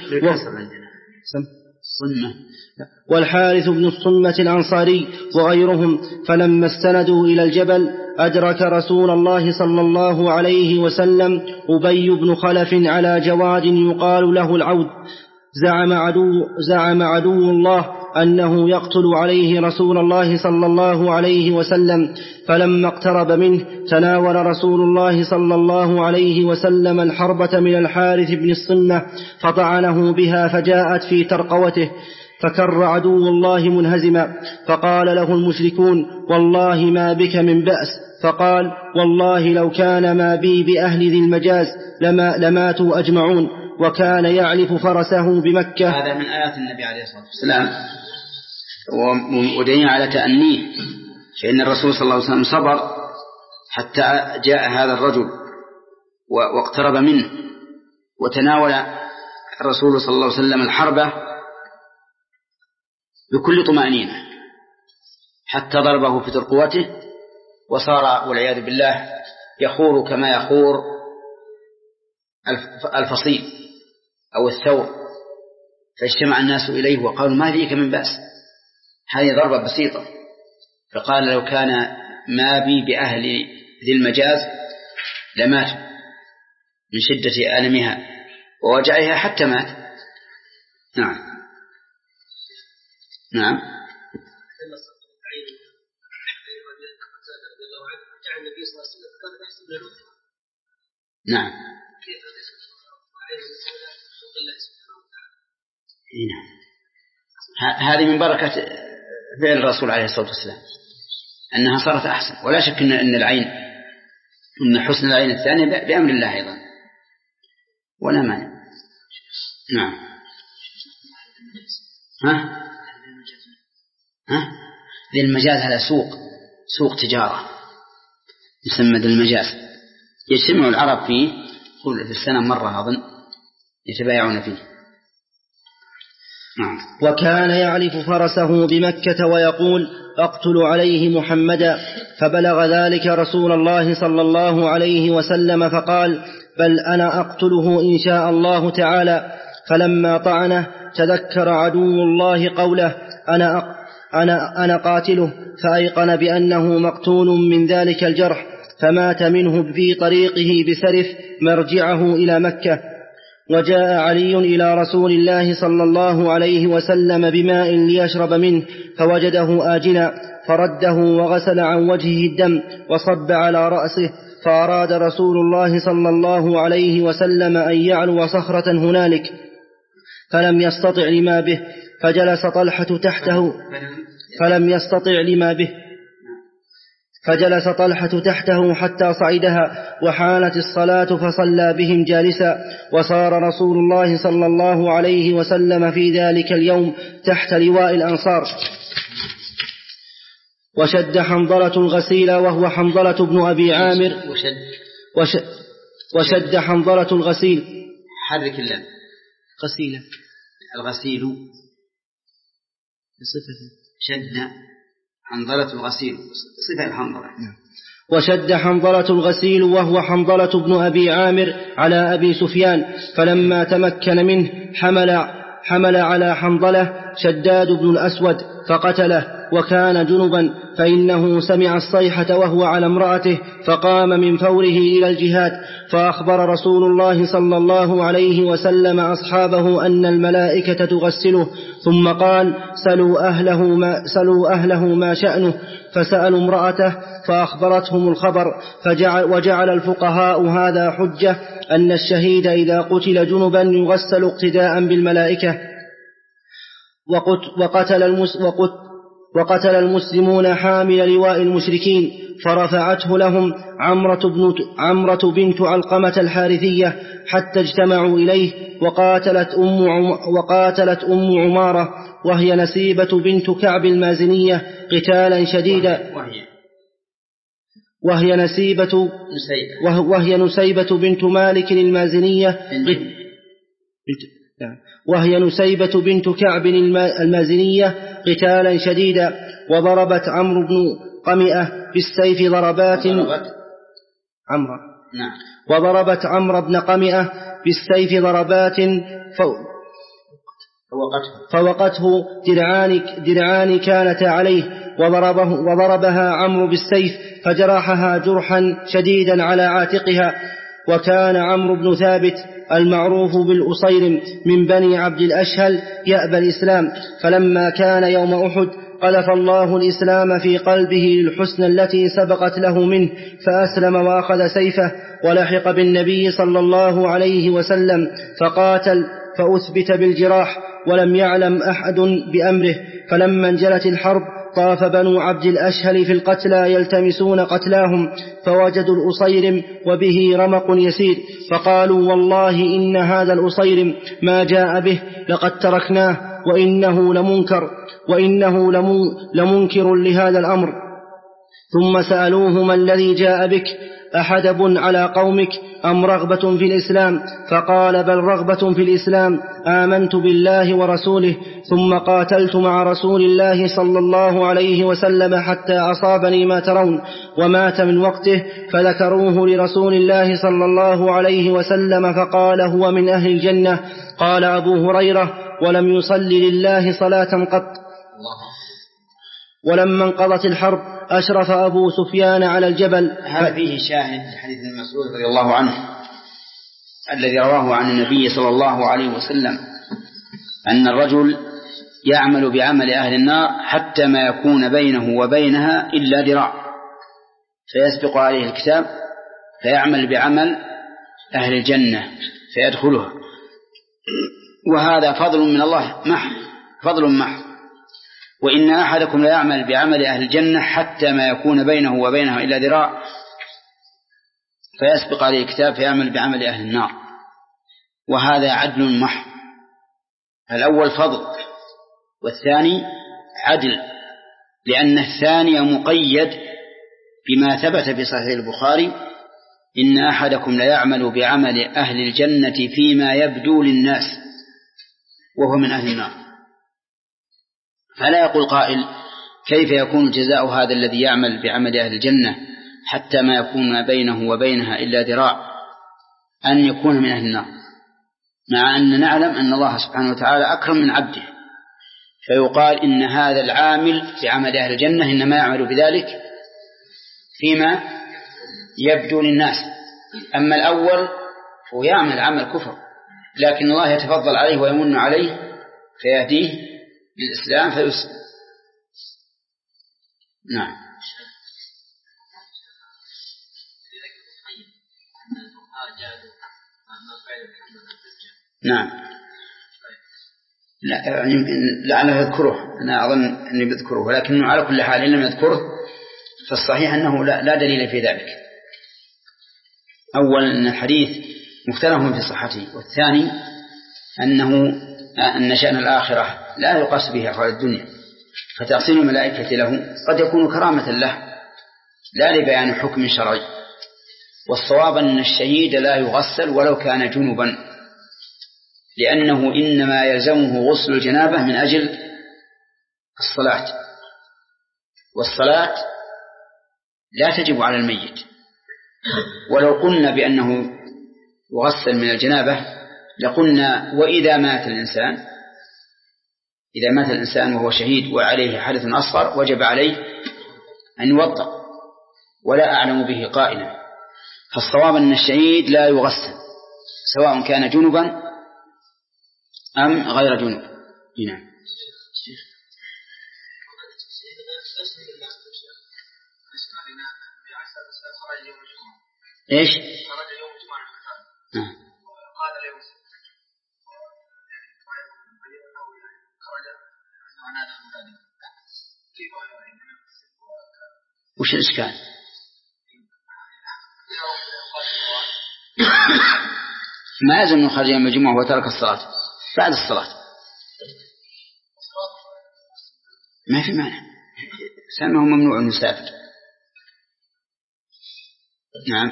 والحارث بن الصمة الأنصاري وغيرهم. فلما استندوا إلى الجبل أدرك رسول الله صلى الله عليه وسلم أبي بن خلف على جواد يقال له العود، زعم عدو, زعم عدو الله أنه يقتل عليه رسول الله صلى الله عليه وسلم. فلما اقترب منه تناول رسول الله صلى الله عليه وسلم الحربة من الحارث بن الصمة، فطعنه بها فجاءت في ترقوته، فكر عدو الله منهزما. فقال له المشركون: والله ما بك من بأس. فقال: والله لو كان ما بي بأهل ذي المجاز لما لماتوا أجمعون. وكان يعلف فرسه بمكة. هذا من آيات النبي عليه الصلاة والسلام، ودليل على تأنيه، فإن الرسول صلى الله عليه وسلم صبر حتى جاء هذا الرجل واقترب منه، وتناول الرسول صلى الله عليه وسلم الحربة بكل طمأنينة حتى ضربه في ترقوته، وصار والعياذ بالله يخور كما يخور الفصيل أو الثور. فاجتمع الناس إليه وقالوا: ما فيك من بأس، هذه ضربة بسيطة. فقال: لو كان ما بي بأهل ذي المجاز لماتوا من شدة ألمها ووجعها حتى مات. نعم نعم نعم هذه من بركة فعل الرسول عليه الصلاة والسلام أنها صارت أحسن. ولا شك أن العين أن حسن العين الثانية بأمر الله أيضا، ولا مانع. نعم. ها ها ذي المجاز هذا سوق سوق تجارة يسمى ذي المجاز، يجتمع العرب فيه كل في السنة مرة أظن يتبايعون فيه. نعم. وكان يعلف فرسه بمكة ويقول: أقتل عليه محمدا. فبلغ ذلك رسول الله صلى الله عليه وسلم فقال: بل أنا أقتله إن شاء الله تعالى. فلما طعنه تذكر عدو الله قوله: أنا, أنا, أنا قاتله، فأيقن بأنه مقتول من ذلك الجرح، فمات منه في طريقه بسرف مرجعه إلى مكة. وجاء علي إلى رسول الله صلى الله عليه وسلم بماء ليشرب منه، فوجده آجنا، فرده وغسل عن وجهه الدم وصب على رأسه، فأراد رسول الله صلى الله عليه وسلم أن يعلو صخرة هنالك فلم يستطع لما به، فجلس طلحة تحته فلم يستطع لما به فجلس طلحة تحته حتى صعدها، وحانت الصلاة فصلى بهم جالسا. وصار رسول الله صلى الله عليه وسلم في ذلك اليوم تحت لواء الأنصار. وشد حنظلة الغسيل وهو حنظلة بن أبي عامر وشد, وشد حنظلة الغسيل حرك اللام غسيلة الغسيل بصفة شد حنظلة الغسيل صفة الحنظلة. وشد حنظلة الغسيل وهو حنظلة بن أبي عامر على أبي سفيان، فلما تمكن منه حمل, حمل على حنظلة شداد بن الأسود فقتله، وكان جنبا، فإنه سمع الصيحة وهو على امرأته فقام من فوره إلى الجهاد. فأخبر رسول الله صلى الله عليه وسلم أصحابه أن الملائكة تغسله، ثم قال: سلوا أهله ما, سلوا أهله ما شأنه. فسألوا امرأته فأخبرتهم الخبر. فجعل وجعل الفقهاء هذا حجة أن الشهيد إذا قتل جنبا يغسل اقتداء بالملائكة. وقتل, المس وقت وقتل المسلمون حامل لواء المشركين، فرفعته لهم عمرة, بن عمرة بنت علقمة الحارثية حتى اجتمعوا إليه. وقاتلت أم, عم وقاتلت أم عمارة وهي نسيبة بنت كعب المازنية قتالا شديدا وهي نسيبة وهي نسيبة بنت مالك المازنية وهي نسيبة بنت كعب المازنية قتالا شديدا. وضربت عمرو بن قمئة بالسيف ضربات عمرو نعم. وضربت عمرو بن قمئة بالسيف ضربات فوقته درعان, درعان كانت عليه، وضربه وضربها عمرو بالسيف فجرحها جرحا شديدا على عاتقها. وكان عمرو بن ثابت المعروف بالأصيرم من بني عبد الأشهل يأبى الإسلام، فلما كان يوم أحد قذف الله الإسلام في قلبه للحسن التي سبقت له منه، فأسلم وأخذ سيفه ولحق بالنبي صلى الله عليه وسلم فقاتل، فأثبت بالجراح ولم يعلم أحد بأمره. فلما انجلت الحرب طاف بنو عبد الأشهل في القتلى يلتمسون قتلاهم، فوجدوا الأصيرم وبه رمق يسير، فقالوا: والله إن هذا الأصيرم ما جاء به لقد تركناه، وإنه لمنكر وإنه لمنكر لهذا الأمر. ثم سألوه: ما الذي جاء بك؟ أحدب على قومك أم رغبة في الإسلام؟ فقال: بل رغبة في الإسلام، آمنت بالله ورسوله، ثم قاتلت مع رسول الله صلى الله عليه وسلم حتى أصابني ما ترون، ومات من وقته. فذكروه لرسول الله صلى الله عليه وسلم فقال: هو من أهل الجنة. قال أبو هريرة: ولم يصل لله صلاة قط. ولما انقضت الحرب أشرف أبو سفيان على الجبل. هذا فيه شاهد حديث ابن مسعود رضي الله عنه الذي رواه عن النبي صلى الله عليه وسلم أن الرجل يعمل بعمل أهل النار حتى ما يكون بينه وبينها إلا ذراع، فيسبق عليه الكتاب فيعمل بعمل أهل الجنة فيدخلها. وهذا فضل من الله محض، فضل محض. وإن أحدكم لا يعمل بعمل أهل الجنة حتى ما يكون بينه وبينها إلا ذراع، فيسبق عليه الكتاب فيعمل بعمل أهل النار. وهذا عدل محض. الأول فضل، والثاني عدل، لأن الثاني مقيد بما ثبت في صحيح البخاري: إن أحدكم لا يعمل بعمل أهل الجنة فيما يبدو للناس وهو من أهل النار. فلا يقول قائل: كيف يكون جزاء هذا الذي يعمل بعمل أهل الجنة حتى ما يكون بينه وبينها إلا ذراع أن يكون من أهل النار، مع أن نعلم أن الله سبحانه وتعالى أكرم من عبده. فيقال إن هذا العامل بعمل أهل الجنة إنما يعمل بذلك فيما يبدو للناس. أما الأول هو يعمل عمل كفر، لكن الله يتفضل عليه ويمن عليه فيهديه للإسلام فيسلم. نعم. نعم. لا لعله يذكره، أنا أظن أني بذكره، ولكن على كل حال إن لم يذكره فالصحيح أنه لا, لا دليل في ذلك. أولا أن الحديث مختلف في صحته، والثاني أنه أن شأن الآخرة لا يقاس به أحوال الدنيا، فتغسيل الملائكة له قد يكون كرامة له لا لبيان حكم شرعي. والصواب أن الشهيد لا يغسل ولو كان جنبا، لأنه إنما يلزمه غسل الجنابة من أجل الصلاة، والصلاة لا تجب على الميت. ولو قلنا بأنه يغسل من الجنابة لقلنا وإذا مات الإنسان، إذا مات الإنسان وهو شهيد وعليه حدث أصغر وجب عليه أن يوضأ، ولا أعلم به قائلا. فالصواب أن الشهيد لا يغسل سواء كان جنبا أم غير جنب. هنا إيش؟ وش الإشكال؟ ما لازم من خرج يوم الجمعة وترك الصلاة بعد الصلاة، ما في مانع، سأنه ممنوع أن يسافر. نعم.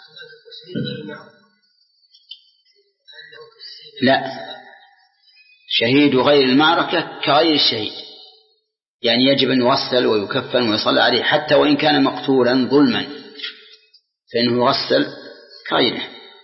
لا، شهيد غير المعركة كغير الشهيد، يعني يجب أن يغسل ويكفن ويصلى عليه حتى وإن كان مقتولا ظلما، فإنه يغسل كغيره.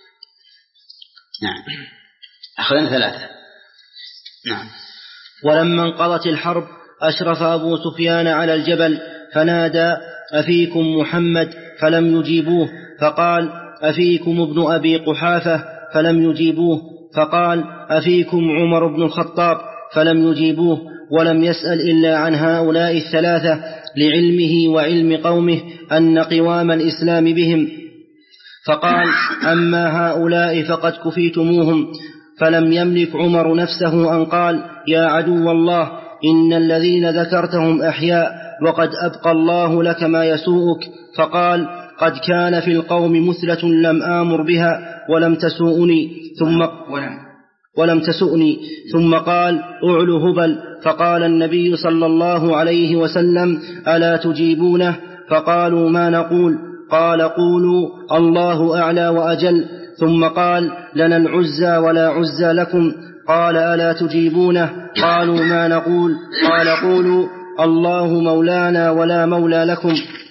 نعم. أخذنا ثلاثة. نعم. ولما انقضت الحرب أشرف أبو سفيان على الجبل فنادى: أفيكم محمد؟ فلم يجيبوه. فقال: أفيكم ابن أبي قحافة؟ فلم يجيبوه. فقال: أفيكم عمر بن الخطاب؟ فلم يجيبوه. ولم يسأل إلا عن هؤلاء الثلاثة لعلمه وعلم قومه أن قوام الإسلام بهم. فقال: أما هؤلاء فقد كفيتموهم. فلم يملك عمر نفسه أن قال: يا عدو الله، إن الذين ذكرتهم أحياء وقد أبقى الله لك ما يسوءك. فقال: قد كان في القوم مثلة لم آمر بها ولم تسوءني ثم ولم, ولم تسؤني ثم قال: أعل هبل. فقال النبي صلى الله عليه وسلم: ألا تجيبونه؟ فقالوا: ما نقول؟ قال: قولوا الله أعلى وأجل. ثم قال: لنا العزى ولا عزى لكم. قال: ألا تجيبونه؟ قالوا: ما نقول؟ قال: قولوا الله مولانا ولا مولى لكم.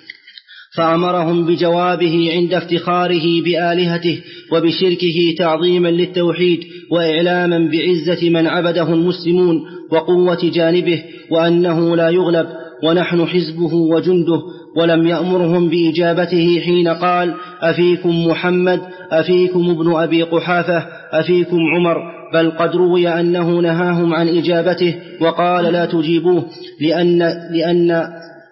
فأمرهم بجوابه عند افتخاره بآلهته وبشركه تعظيما للتوحيد وإعلاما بعزة من عبده المسلمون وقوة جانبه وأنه لا يغلب ونحن حزبه وجنده. ولم يأمرهم بإجابته حين قال: أفيكم محمد؟ أفيكم ابن أبي قحافة؟ أفيكم عمر؟ بل قد روي أنه نهاهم عن إجابته وقال: لا تجيبوه، لأن, لأن,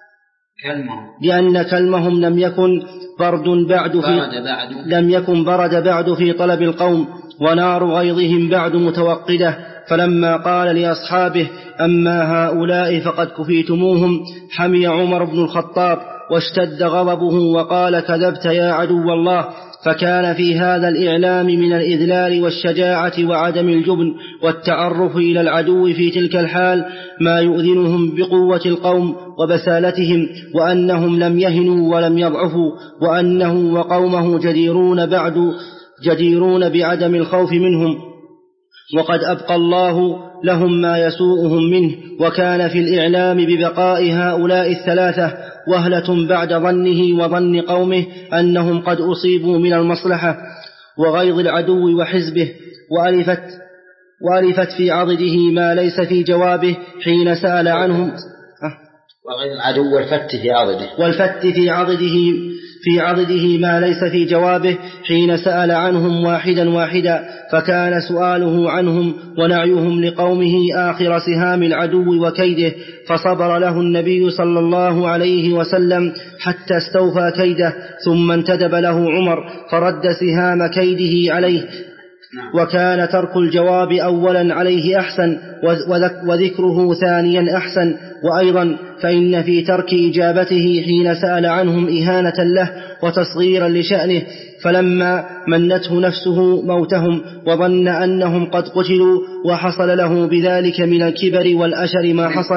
لأن كلمهم لم يكن برد بعد في لم يكن برد بعد في طلب القوم، ونار غيظهم بعد متوقدة. فلما قال لأصحابه: أما هؤلاء فقد كفيتموهم، حمي عمر بن الخطاب واشتد غضبه وقال: كذبت يا عدو الله. فكان في هذا الإعلام من الإذلال والشجاعة وعدم الجبن والتعرف إلى العدو في تلك الحال ما يؤذنهم بقوة القوم وبسالتهم، وأنهم لم يهنوا ولم يضعفوا، وأنه وقومه جديرون بعد جديرون بعدم الخوف منهم، وقد أبقى الله لهم ما يسوءهم منه. وكان في الإعلام ببقاء هؤلاء الثلاثة وهلة بعد ظنه وظن قومه أنهم قد أصيبوا من المصلحة وغيظ العدو وحزبه، وألفت, وألفت في عضده ما ليس في جوابه حين سأل عنهم وغيظ العدو والفت في عضده والفت في عضده في عضده ما ليس في جوابه حين سأل عنهم واحدا واحدا، فكان سؤاله عنهم ونعيهم لقومه آخر سهام العدو وكيده، فصبر له النبي صلى الله عليه وسلم حتى استوفى كيده، ثم انتدب له عمر فرد سهام كيده عليه. وكان ترك الجواب أولا عليه أحسن، وذكره ثانيا أحسن. وأيضا فإن في ترك إجابته حين سأل عنهم إهانة له وتصغيرا لشأنه، فلما منته نفسه موتهم وظن أنهم قد قتلوا وحصل له بذلك من الكبر والأشر ما حصل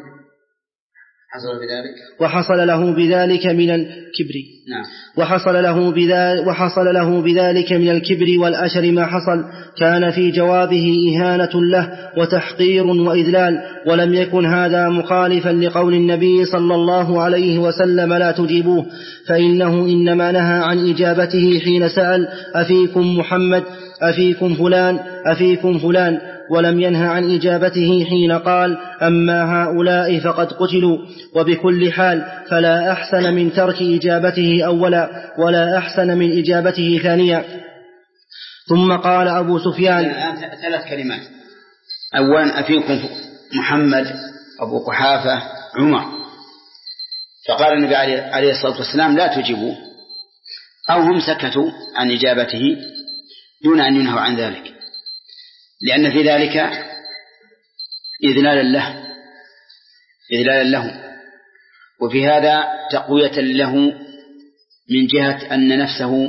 حصل بذلك وحصل له بذلك من الكبر نعم. وحصل له بذلك وحصل له بذلك من الكبر والأشر ما حصل، كان في جوابه إهانة له وتحقير وإذلال، ولم يكن هذا مخالفا لقول النبي صلى الله عليه وسلم لا تجيبوه، فإنه إنما نهى عن إجابته حين سأل أفيكم محمد أفيكم فلان أفيكم فلان، ولم ينهى عن إجابته حين قال أما هؤلاء فقد قتلوا. وبكل حال فلا أحسن من ترك إجابته أولا ولا أحسن من إجابته ثانيا. ثم قال أبو سفيان الآن ثلاث كلمات. أولا أفيكم محمد أبو قحافة عمر، فقال النبي عليه الصلاة والسلام لا تجيبوا، أو هم سكتوا عن إجابته دون أن ينهوا عن ذلك، لأن في ذلك إذلالا له إذلالا له وفي هذا تقوية له من جهة أن نفسه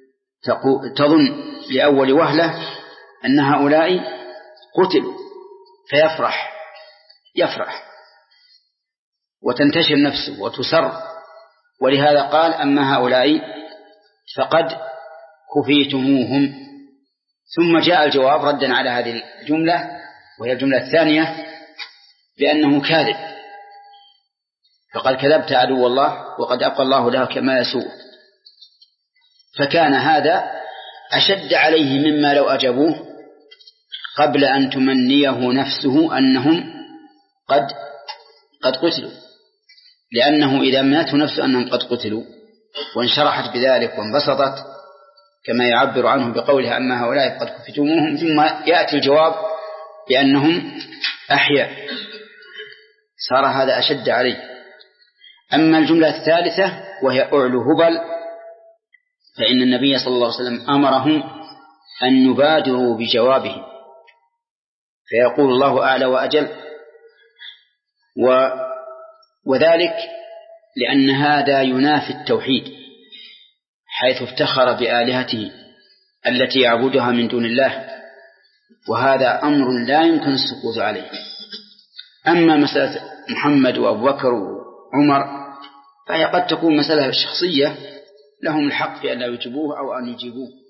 تظن لأول وهلة أن هؤلاء قتلوا، فيفرح يفرح وتنتشر نفسه وتسر، ولهذا قال أما هؤلاء فقد كفيتموهم. ثم جاء الجواب ردا على هذه الجملة، وهي الجملة الثانية، بأنه كاذب، فقد كذبت عدو الله وقد أبقى الله له كما يسوء. فكان هذا أشد عليه مما لو أجابوه قبل أن تمنيه نفسه أنهم قد قد قتلوا، لأنه إذا منته نفسه أنهم قد قتلوا وانشرحت بذلك وانبسطت كما يعبر عنه بقولها أما هؤلاء قد كفتموهم، ثم يأتي الجواب بأنهم أحياء، صار هذا أشد عليه. أما الجملة الثالثة وهي أعلو هبل، فإن النبي صلى الله عليه وسلم أمرهم أن يبادروا بجوابه، فيقول الله أعلى وأجل، و وذلك لأن هذا ينافي التوحيد، حيث افتخر بآلهته التي يعبدها من دون الله، وهذا أمر لا يمكن السكوت عليه. أما مسألة محمد وأبو بكر وعمر فهي قد تكون مسألة شخصية لهم الحق في أن لا يجيبوه أو أن يجيبوه.